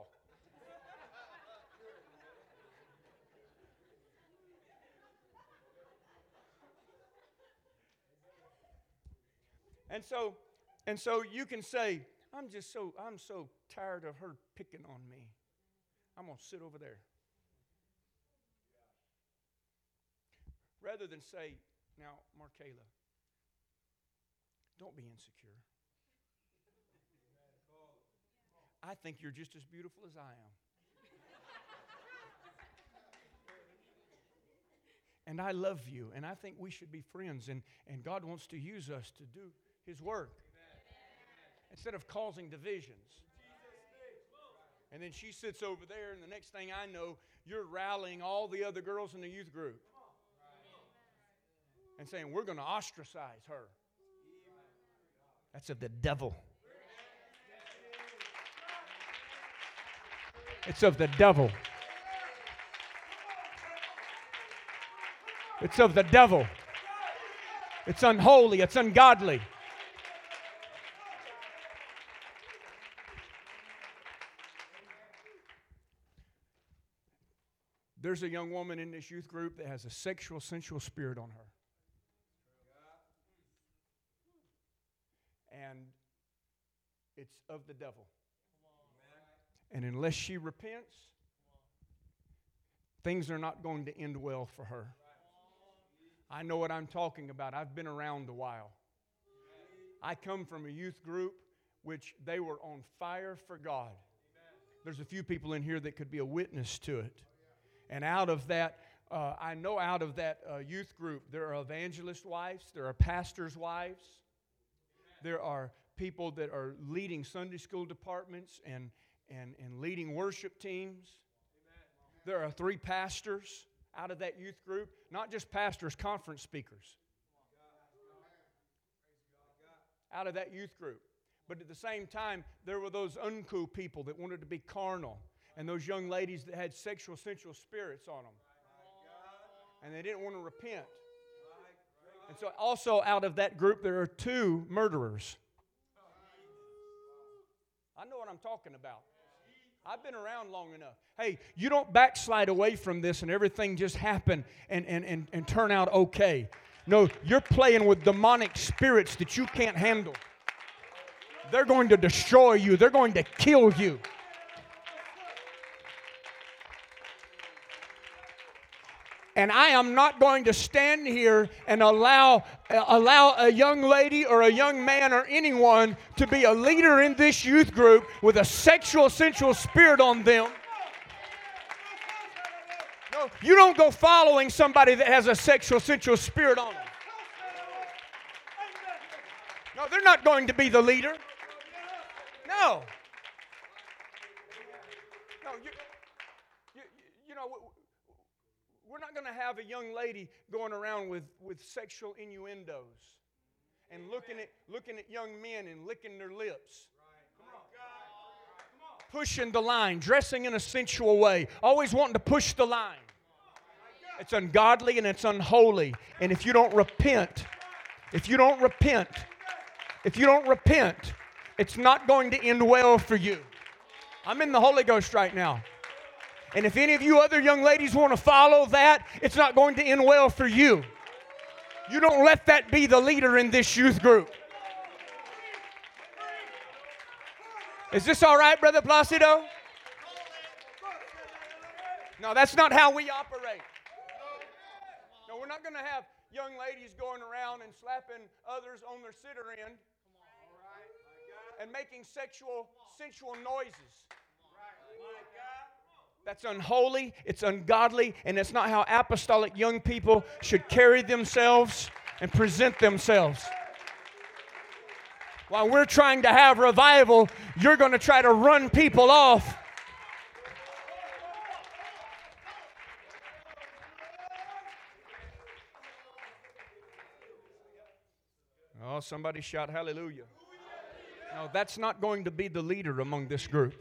And so, and so you can say, I'm just so, I'm so tired of her picking on me. I'm going to sit over there. Rather than say, now, Markayla, don't be insecure. I think you're just as beautiful as I am. And I love you, and I think we should be friends, and, and God wants to use us to do His work. Instead of causing divisions. And then she sits over there, and the next thing I know, you're rallying all the other girls in the youth group. And saying, we're going to ostracize her. That's of the devil. It's of the devil. It's of the devil. It's unholy. It's ungodly. There's a young woman in this youth group that has a sexual, sensual spirit on her. And it's of the devil. And unless she repents, things are not going to end well for her. I know what I'm talking about. I've been around a while. I come from a youth group which they were on fire for God. There's a few people in here that could be a witness to it. And out of that, uh, I know out of that uh, youth group, there are evangelist wives, there are pastors' wives. There are people that are leading Sunday school departments and, and, and leading worship teams. There are three pastors out of that youth group. Not just pastors, conference speakers. Out of that youth group. But at the same time, there were those uncool people that wanted to be carnal. And those young ladies that had sexual, sensual spirits on them. And they didn't want to repent. And so also out of that group, there are two murderers. I know what I'm talking about. I've been around long enough. Hey, you don't backslide away from this and everything just happen and, and, and, and turn out okay. No, you're playing with demonic spirits that you can't handle. They're going to destroy you. They're going to kill you. And I am not going to stand here and allow, allow a young lady or a young man or anyone to be a leader in this youth group with a sexual, sensual spirit on them. No, you don't go following somebody that has a sexual, sensual spirit on them. No, they're not going to be the leader. No. No, you, you, you know, we're not going to have a young lady going around with, with sexual innuendos and looking at, looking at young men and licking their lips. Pushing the line, dressing in a sensual way, always wanting to push the line. It's ungodly and it's unholy. And if you don't repent, if you don't repent, if you don't repent, it's not going to end well for you. I'm in the Holy Ghost right now. And if any of you other young ladies want to follow that, it's not going to end well for you. You don't let that be the leader in this youth group. Is this all right, Brother Placido? No, that's not how we operate. No, we're not going to have young ladies going around and slapping others on their sitter end and making sexual, sensual noises. That's unholy, it's ungodly, and it's not how apostolic young people should carry themselves and present themselves. While we're trying to have revival, you're going to try to run people off. Oh, somebody shout hallelujah. No, that's not going to be the leader among this group.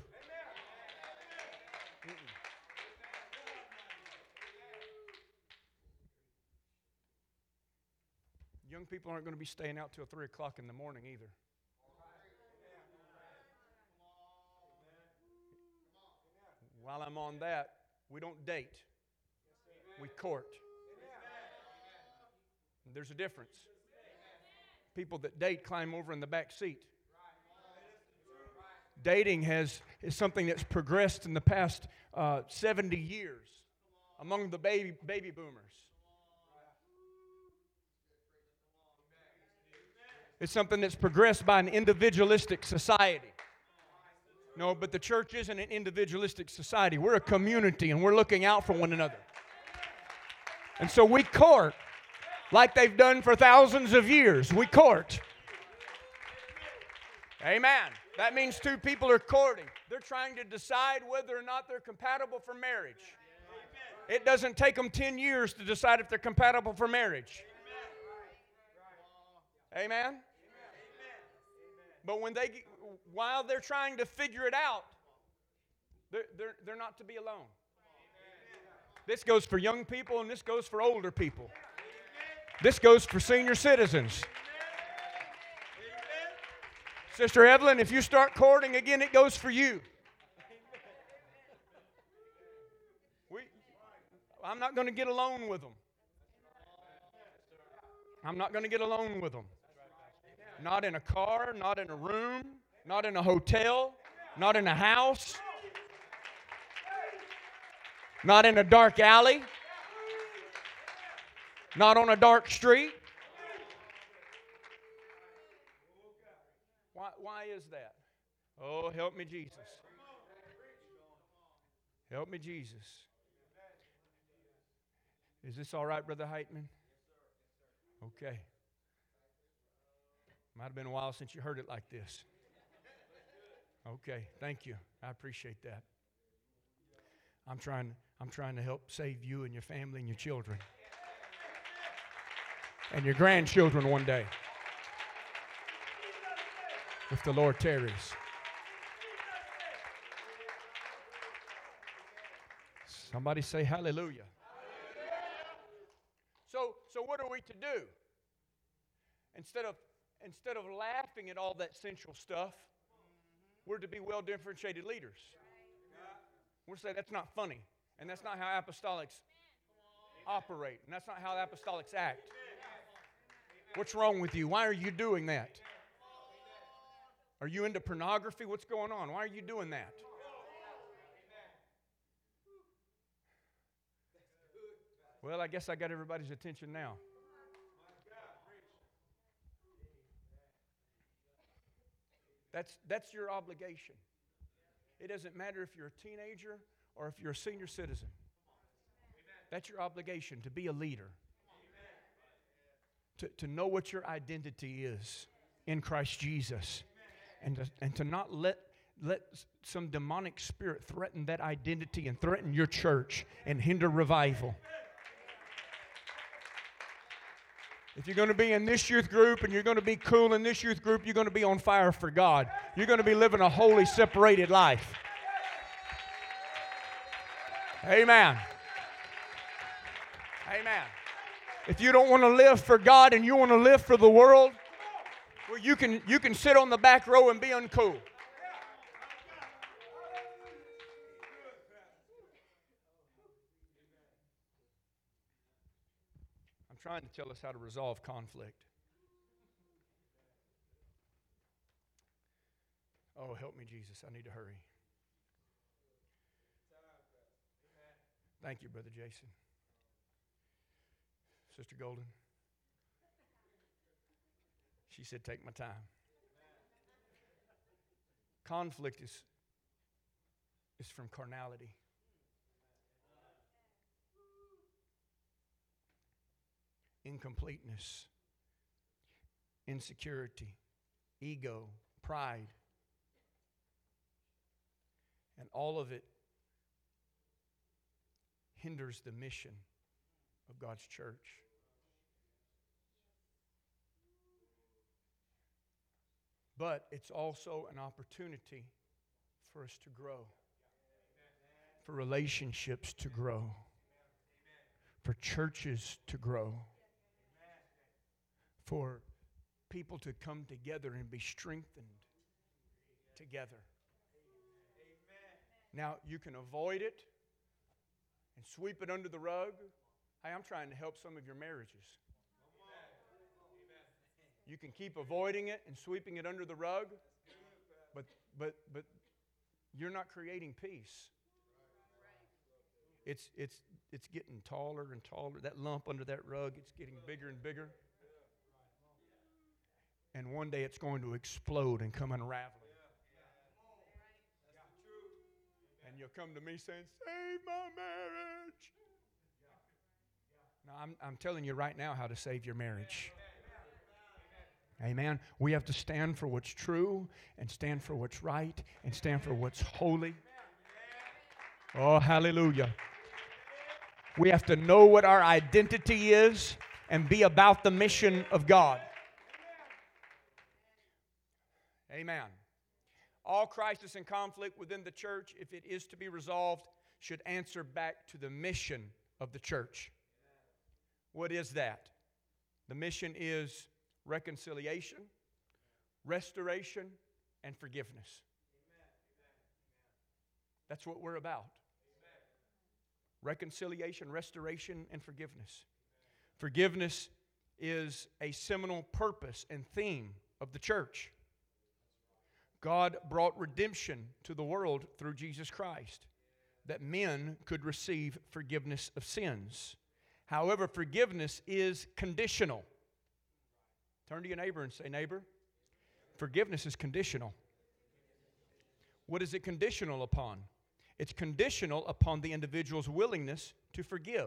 Young people aren't going to be staying out till three o'clock in the morning either. While I'm on that, we don't date. We court. There's a difference. People that date climb over in the back seat. Dating has is something that's progressed in the past uh, seventy years among the baby baby boomers. It's something that's progressed by an individualistic society. No, but the church isn't an individualistic society. We're a community, and we're looking out for one another. And so we court like they've done for thousands of years. We court. Amen. That means two people are courting. They're trying to decide whether or not they're compatible for marriage. It doesn't take them ten years to decide if they're compatible for marriage. Amen? But when they, while they're trying to figure it out, they're, they're, they're not to be alone. This goes for young people and this goes for older people. This goes for senior citizens. Sister Evelyn, if you start courting again, it goes for you. We, I'm not going to get alone with them. I'm not going to get alone with them. Not in a car, not in a room, not in a hotel, not in a house, not in a dark alley, not on a dark street. Why, why is that? Oh, help me, Jesus. Help me, Jesus. Is this all right, Brother Heitman? Okay. Might have been a while since you heard it like this. Okay, thank you. I appreciate that. I'm trying, I'm trying to help save you and your family and your children. And your grandchildren one day. If the Lord tarries. Somebody say hallelujah. So, so what are we to do? Instead of Instead of laughing at all that sensual stuff, we're to be well-differentiated leaders. We're to say that's not funny, and that's not how apostolics operate, and that's not how apostolics act. What's wrong with you? Why are you doing that? Are you into pornography? What's going on? Why are you doing that? Well, I guess I got everybody's attention now. That's, that's your obligation. It doesn't matter if you're a teenager or if you're a senior citizen. That's your obligation, to be a leader. To, to know what your identity is in Christ Jesus. And to, and to not let, let some demonic spirit threaten that identity and threaten your church and hinder revival. If you're going to be in this youth group and you're going to be cool in this youth group, you're going to be on fire for God. You're going to be living a holy, separated life. Amen. Amen. If you don't want to live for God and you want to live for the world, well, you can, you can sit on the back row and be uncool. trying to tell us how to resolve conflict. Oh, help me, Jesus. I need to hurry. Thank you, Brother Jason. Sister Golden. She said, take my time. Conflict is, is from carnality. Incompleteness, insecurity, ego, pride. And all of it hinders the mission of God's church. But it's also an opportunity for us to grow, for relationships to grow, for churches to grow, for people to come together and be strengthened together. Now, you can avoid it and sweep it under the rug. Hey, I'm trying to help some of your marriages. You can keep avoiding it and sweeping it under the rug, but but but you're not creating peace. It's it's it's getting taller and taller. That lump under that rug, it's getting bigger and bigger. And one day it's going to explode and come unraveling. And you'll come to me saying, save my marriage. Now, I'm, I'm telling you right now how to save your marriage. Amen. We have to stand for what's true and stand for what's right and stand for what's holy. Oh, hallelujah. We have to know what our identity is and be about the mission of God. Amen. All crisis and conflict within the church, if it is to be resolved, should answer back to the mission of the church. What is that? The mission is reconciliation, restoration, and forgiveness. That's what we're about. Reconciliation, restoration, and forgiveness. Forgiveness is a seminal purpose and theme of the church. God brought redemption to the world through Jesus Christ, that men could receive forgiveness of sins. However, forgiveness is conditional. Turn to your neighbor and say, neighbor, forgiveness is conditional. What is it conditional upon? It's conditional upon the individual's willingness to forgive.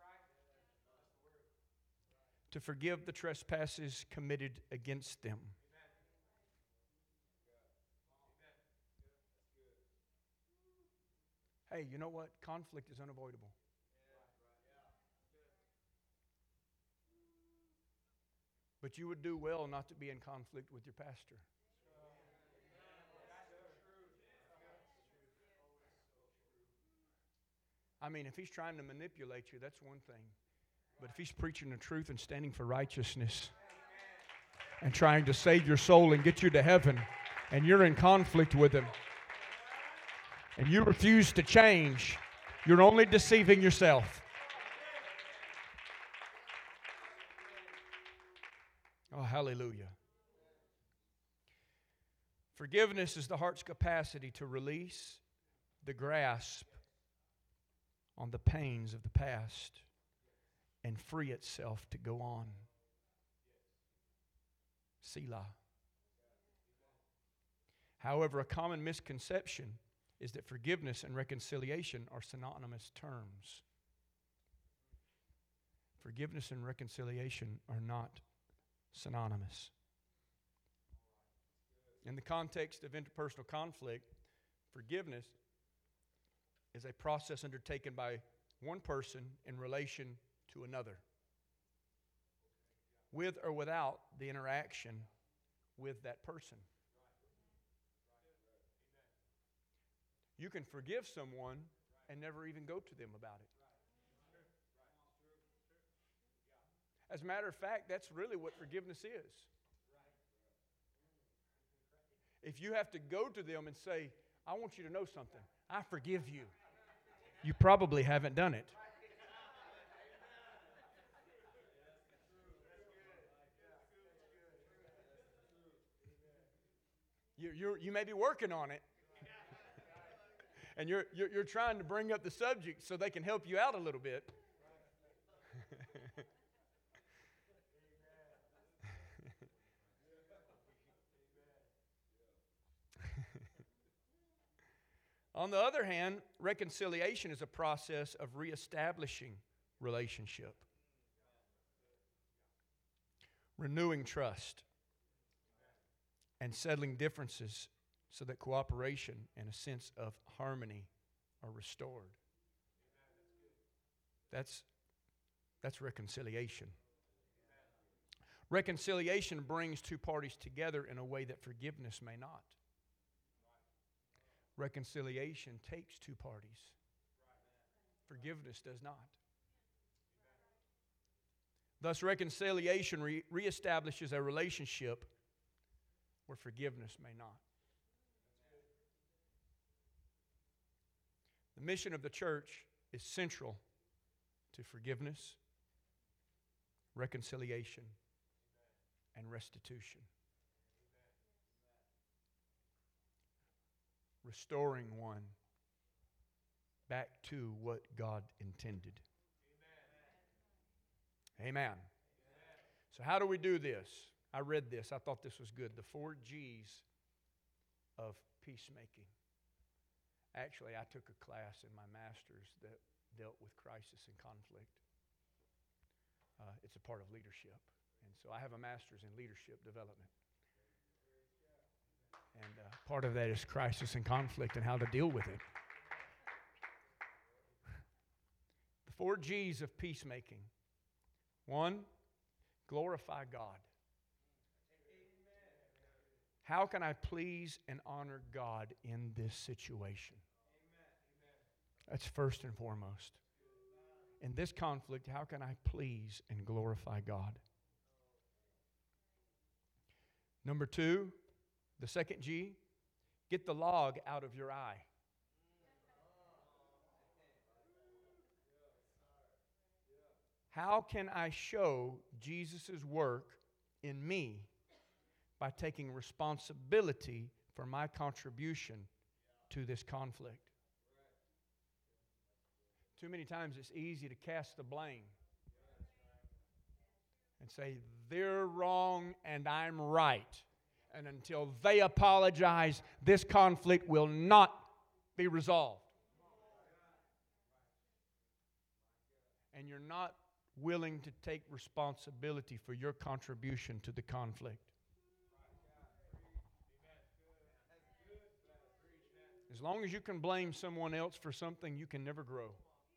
To forgive the trespasses committed against them. Hey, you know what? Conflict is unavoidable. But you would do well not to be in conflict with your pastor. I mean, if he's trying to manipulate you, that's one thing. But if he's preaching the truth and standing for righteousness and trying to save your soul and get you to heaven, and you're in conflict with him, and you refuse to change, you're only deceiving yourself. Oh, hallelujah. Forgiveness is the heart's capacity to release the grasp on the pains of the past and free itself to go on. Selah. However, a common misconception is that forgiveness and reconciliation are synonymous terms. Forgiveness and reconciliation are not synonymous. In the context of interpersonal conflict, forgiveness is a process undertaken by one person in relation to another, with or without the interaction with that person. You can forgive someone and never even go to them about it. As a matter of fact, that's really what forgiveness is. If you have to go to them and say, I want you to know something, I forgive you, you probably haven't done it. You, you're, you may be working on it. And you're, you're, you're trying to bring up the subject so they can help you out a little bit. On the other hand, reconciliation is a process of reestablishing relationship, renewing trust, and settling differences so that cooperation and a sense of harmony are restored. That's, that's reconciliation. Reconciliation brings two parties together in a way that forgiveness may not. Reconciliation takes two parties. Forgiveness does not. Thus, reconciliation re- reestablishes a relationship where forgiveness may not. The mission of the church is central to forgiveness, reconciliation, and restitution. Restoring one back to what God intended. Amen. Amen. So how do we do this? I read this. I thought this was good. The four G's of peacemaking. Actually, I took a class in my master's that dealt with crisis and conflict. Uh, it's a part of leadership. And so I have a master's in leadership development. And uh, part of that is crisis and conflict and how to deal with it. The four G's of peacemaking. One, glorify God. How can I please and honor God in this situation? That's first and foremost. In this conflict, how can I please and glorify God? Number two, the second G, get the log out of your eye. How can I show Jesus' work in me by taking responsibility for my contribution to this conflict? Too many times it's easy to cast the blame and say, they're wrong and I'm right. And until they apologize, this conflict will not be resolved. And you're not willing to take responsibility for your contribution to the conflict. As long as you can blame someone else for something, you can never grow.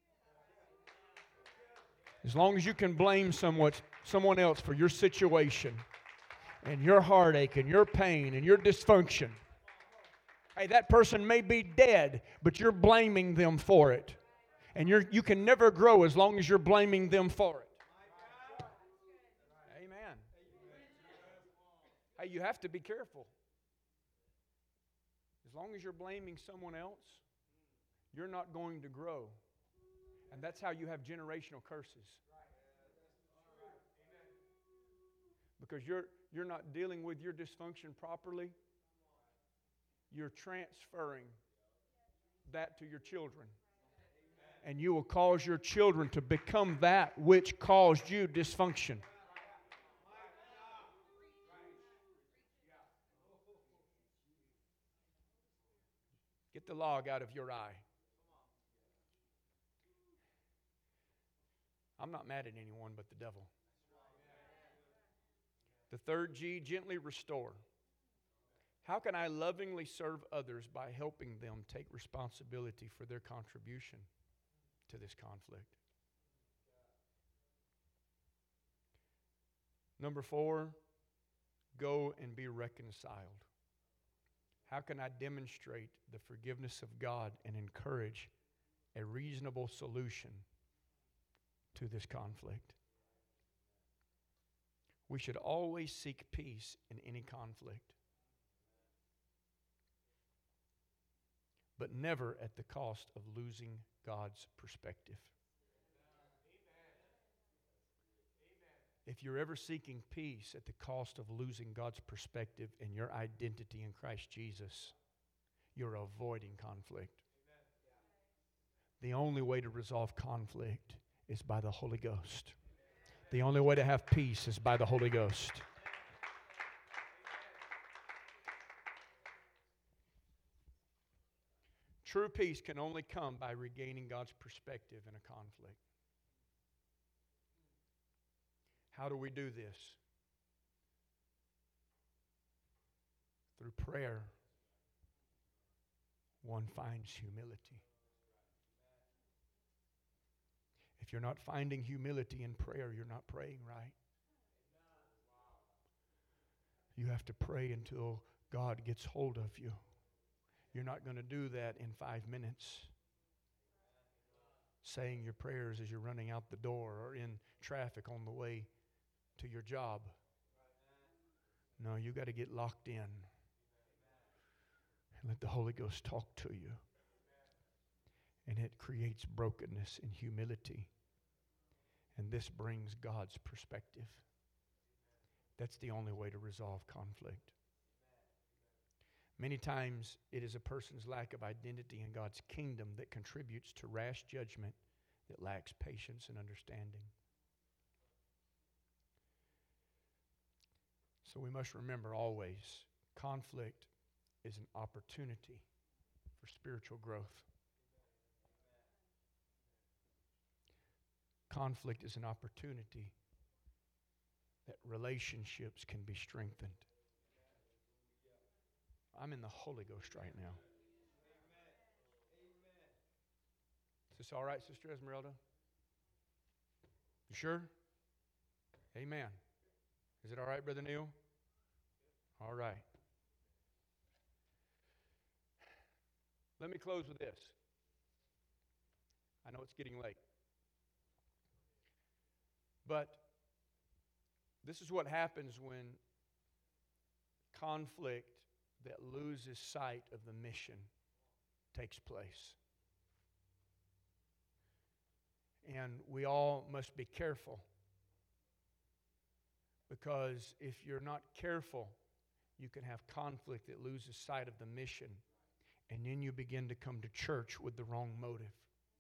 As long as you can blame someone, someone else for your situation and your heartache and your pain and your dysfunction. Hey, that person may be dead, but you're blaming them for it. And you're, you can never grow as long as you're blaming them for it. Amen. Hey, you have to be careful. As long as you're blaming someone else, you're not going to grow. And that's how you have generational curses. Because you're, you're not dealing with your dysfunction properly. You're transferring that to your children. And you will cause your children to become that which caused you dysfunction. Get the log out of your eye. I'm not mad at anyone but the devil. The third G, gently restore. How can I lovingly serve others by helping them take responsibility for their contribution to this conflict? Number four, go and be reconciled. How can I demonstrate the forgiveness of God and encourage a reasonable solution to this conflict? We should always seek peace in any conflict, but never at the cost of losing God's perspective. If you're ever seeking peace at the cost of losing God's perspective and your identity in Christ Jesus, you're avoiding conflict. The only way to resolve conflict is by the Holy Ghost. The only way to have peace is by the Holy Ghost. True peace can only come by regaining God's perspective in a conflict. How do we do this? Through prayer. One finds humility. If you're not finding humility in prayer, you're not praying right. You have to pray until God gets hold of you. You're not going to do that in five minutes. Saying your prayers as you're running out the door or in traffic on the way to your job. No, you got to get locked in and let the Holy Ghost talk to you. And it creates brokenness and humility. And this brings God's perspective. That's the only way to resolve conflict. Many times it is a person's lack of identity in God's kingdom that contributes to rash judgment that lacks patience and understanding. So we must remember always, conflict is an opportunity for spiritual growth. Conflict is an opportunity that relationships can be strengthened. I'm in the Holy Ghost right now. Is this all right, Sister Esmeralda? You sure? Amen. Is it all right, Brother Neil? All right. Let me close with this. I know it's getting late. But this is what happens when conflict that loses sight of the mission takes place. And we all must be careful, because if you're not careful, you can have conflict that loses sight of the mission, and then you begin to come to church with the wrong motive.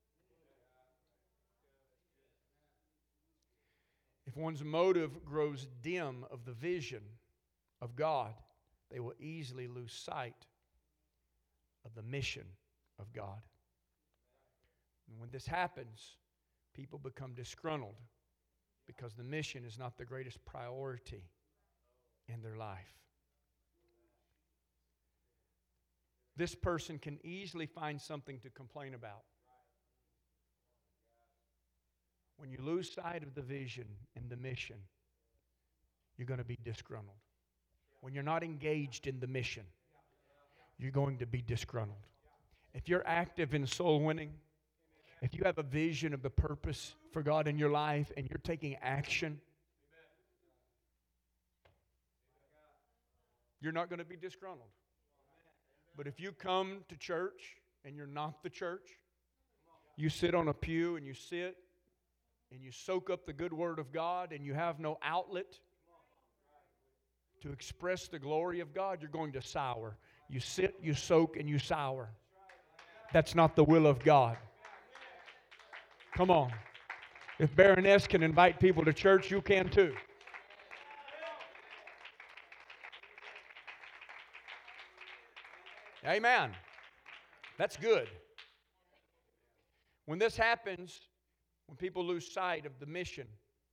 If one's motive grows dim of the vision of God, they will easily lose sight of the mission of God. And when this happens, people become disgruntled because the mission is not the greatest priority in their life. This person can easily find something to complain about. When you lose sight of the vision and the mission, you're going to be disgruntled. When you're not engaged in the mission, you're going to be disgruntled. If you're active in soul winning, if you have a vision of the purpose for God in your life and you're taking action, you're not going to be disgruntled. But if you come to church and you're not the church, you sit on a pew and you sit and you soak up the good word of God and you have no outlet to express the glory of God, you're going to sour. You sit, you soak, and you sour. That's not the will of God. Come on. If Baroness can invite people to church, you can too. Amen. That's good. When this happens, when people lose sight of the mission,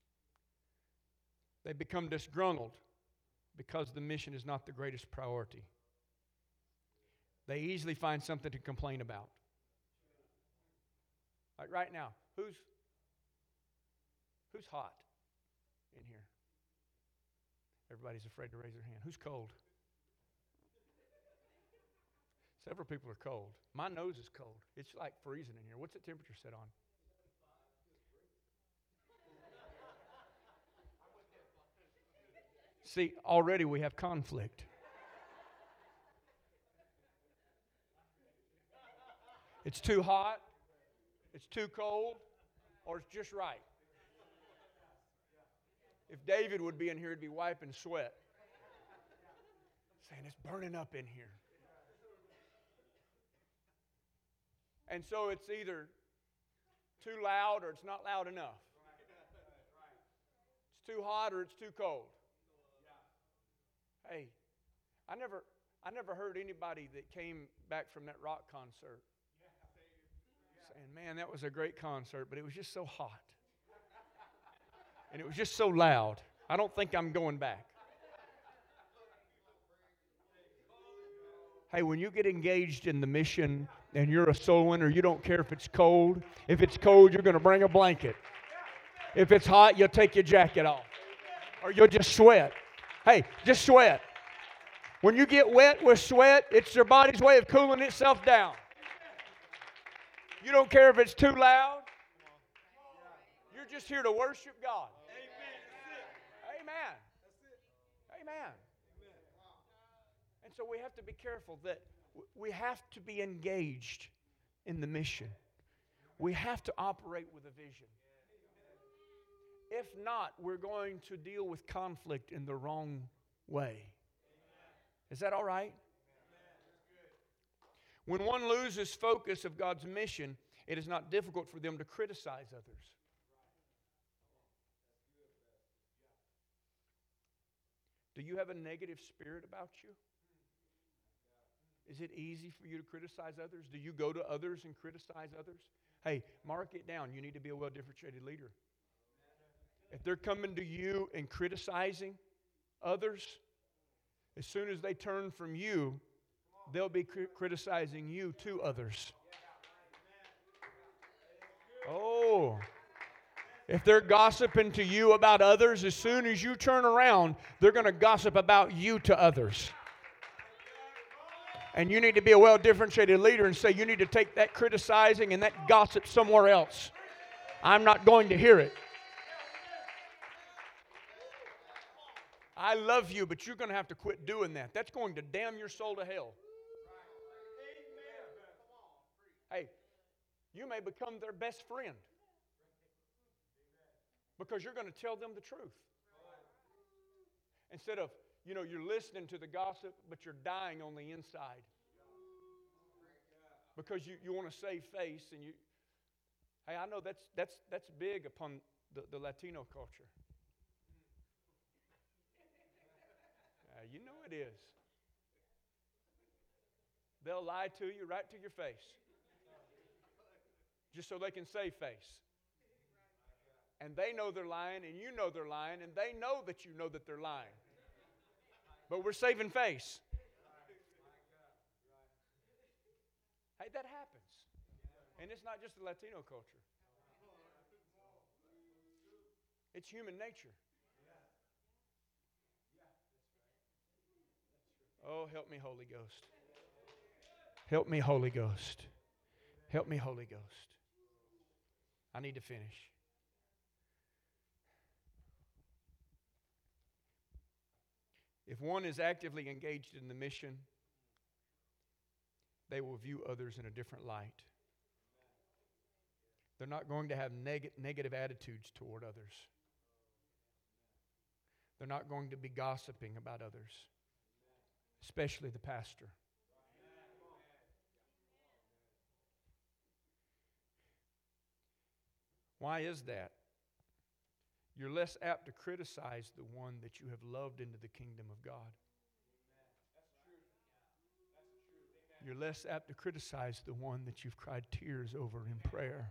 they become disgruntled because the mission is not the greatest priority. They easily find something to complain about. Like right now, who's who's hot in here? Everybody's afraid to raise their hand. Who's cold? Several people are cold. My nose is cold. It's like freezing in here. What's the temperature set on? See, already we have conflict. It's too hot, it's too cold, or it's just right. If David would be in here, he'd be wiping sweat. Saying, it's burning up in here. And so it's either too loud or it's not loud enough. It's too hot or it's too cold. Hey, I never I never heard anybody that came back from that rock concert saying, man, that was a great concert, but it was just so hot. And it was just so loud. I don't think I'm going back. Hey, when you get engaged in the mission and you're a soul winner, you don't care if it's cold. If it's cold, you're going to bring a blanket. If it's hot, you'll take your jacket off. Or you'll just sweat. Hey, just sweat. When you get wet with sweat, it's your body's way of cooling itself down. You don't care if it's too loud. You're just here to worship God. Amen. Amen. And so we have to be careful that we have to be engaged in the mission. We have to operate with a vision. If not, we're going to deal with conflict in the wrong way. Is that all right? When one loses focus of God's mission, it is not difficult for them to criticize others. Do you have a negative spirit about you? Is it easy for you to criticize others? Do you go to others and criticize others? Hey, mark it down. You need to be a well-differentiated leader. If they're coming to you and criticizing others, as soon as they turn from you, they'll be cri- criticizing you to others. Oh. If they're gossiping to you about others, as soon as you turn around, they're going to gossip about you to others. And you need to be a well-differentiated leader and say, you need to take that criticizing and that gossip somewhere else. I'm not going to hear it. I love you, but you're going to have to quit doing that. That's going to damn your soul to hell. Hey, you may become their best friend because you're going to tell them the truth. Instead of, you know, you're listening to the gossip, but you're dying on the inside. Because you, you want to save face and you, hey, I know that's that's that's big upon the, the Latino culture. Uh, you know it is. They'll lie to you right to your face. Just so they can save face. And they know they're lying, and you know they're lying, and they know that you know that they're lying. But we're saving face. Hey, that happens. And it's not just the Latino culture. It's human nature. Oh, help me, Holy Ghost. Help me, Holy Ghost. Help me, Holy Ghost. I need to finish. If one is actively engaged in the mission, they will view others in a different light. They're not going to have neg- negative attitudes toward others. They're not going to be gossiping about others, especially the pastor. Why is that? You're less apt to criticize the one that you have loved into the kingdom of God. You're less apt to criticize the one that you've cried tears over in prayer.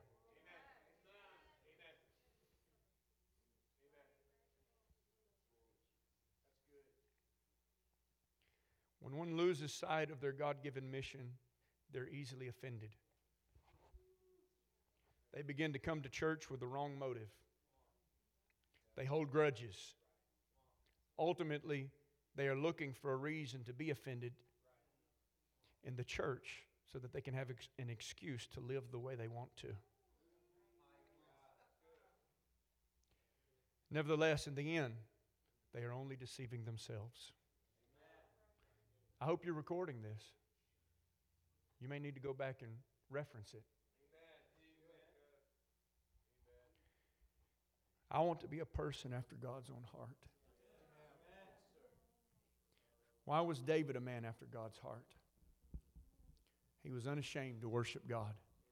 When one loses sight of their God-given mission, they're easily offended. They begin to come to church with the wrong motive. They hold grudges. Ultimately, they are looking for a reason to be offended in the church so that they can have ex- an excuse to live the way they want to. Nevertheless, in the end, they are only deceiving themselves. I hope you're recording this. You may need to go back and reference it. I want to be a person after God's own heart. Why was David a man after God's heart? He was unashamed to worship God.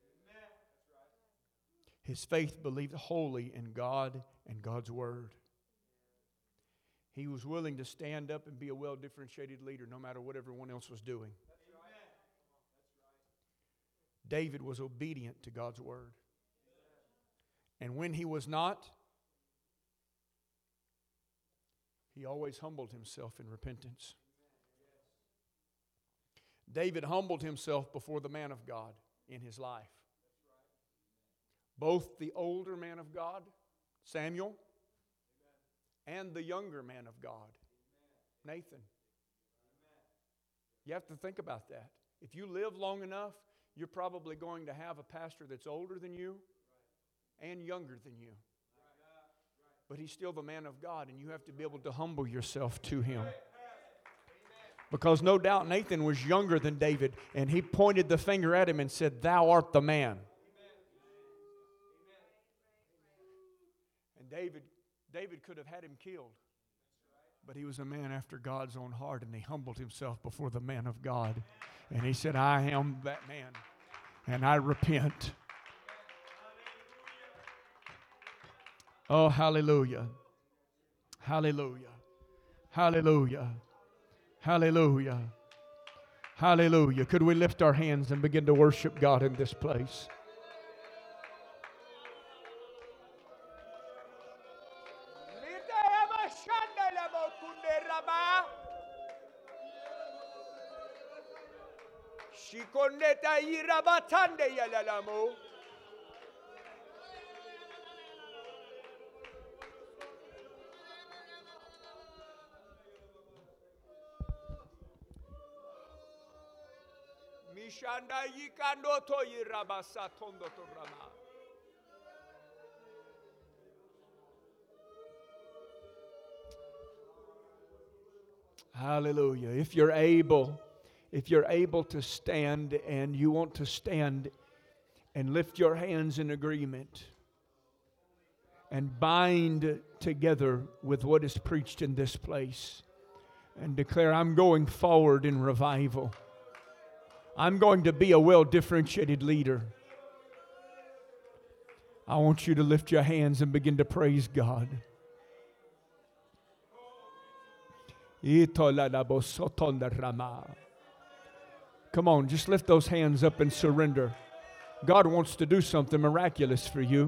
His faith believed wholly in God and God's Word. He was willing to stand up and be a well-differentiated leader no matter what everyone else was doing. David was obedient to God's Word. And when he was not, he always humbled himself in repentance. David humbled himself before the man of God in his life. Both the older man of God, Samuel, and the younger man of God, Nathan. You have to think about that. If you live long enough, you're probably going to have a pastor that's older than you and younger than you. But he's still the man of God, and you have to be able to humble yourself to him. Because no doubt Nathan was younger than David, and he pointed the finger at him and said, "Thou art the man." And David, David could have had him killed. But he was a man after God's own heart, and he humbled himself before the man of God. And he said, "I am that man, and I repent." Oh, hallelujah. Hallelujah. Hallelujah. Hallelujah. Hallelujah. Could we lift our hands and begin to worship God in this place? Hallelujah. If you're able, if you're able to stand and you want to stand and lift your hands in agreement and bind together with what is preached in this place and declare, "I'm going forward in revival. I'm going to be a well-differentiated leader." I want you to lift your hands and begin to praise God. Come on, just lift those hands up and surrender. God wants to do something miraculous for you.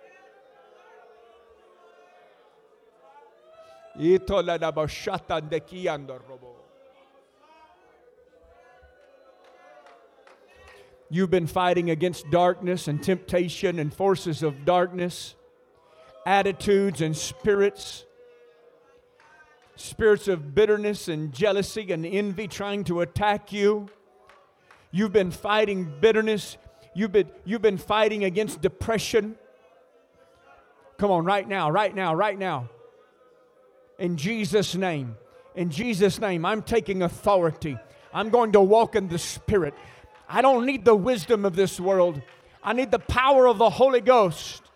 You've been fighting against darkness and temptation and forces of darkness, attitudes and spirits, spirits of bitterness and jealousy and envy trying to attack you. You've been fighting bitterness. You've been, you've been fighting against depression. Come on, right now, right now, right now. In Jesus' name, in Jesus' name, I'm taking authority. I'm going to walk in the Spirit. I don't need the wisdom of this world. I need the power of the Holy Ghost.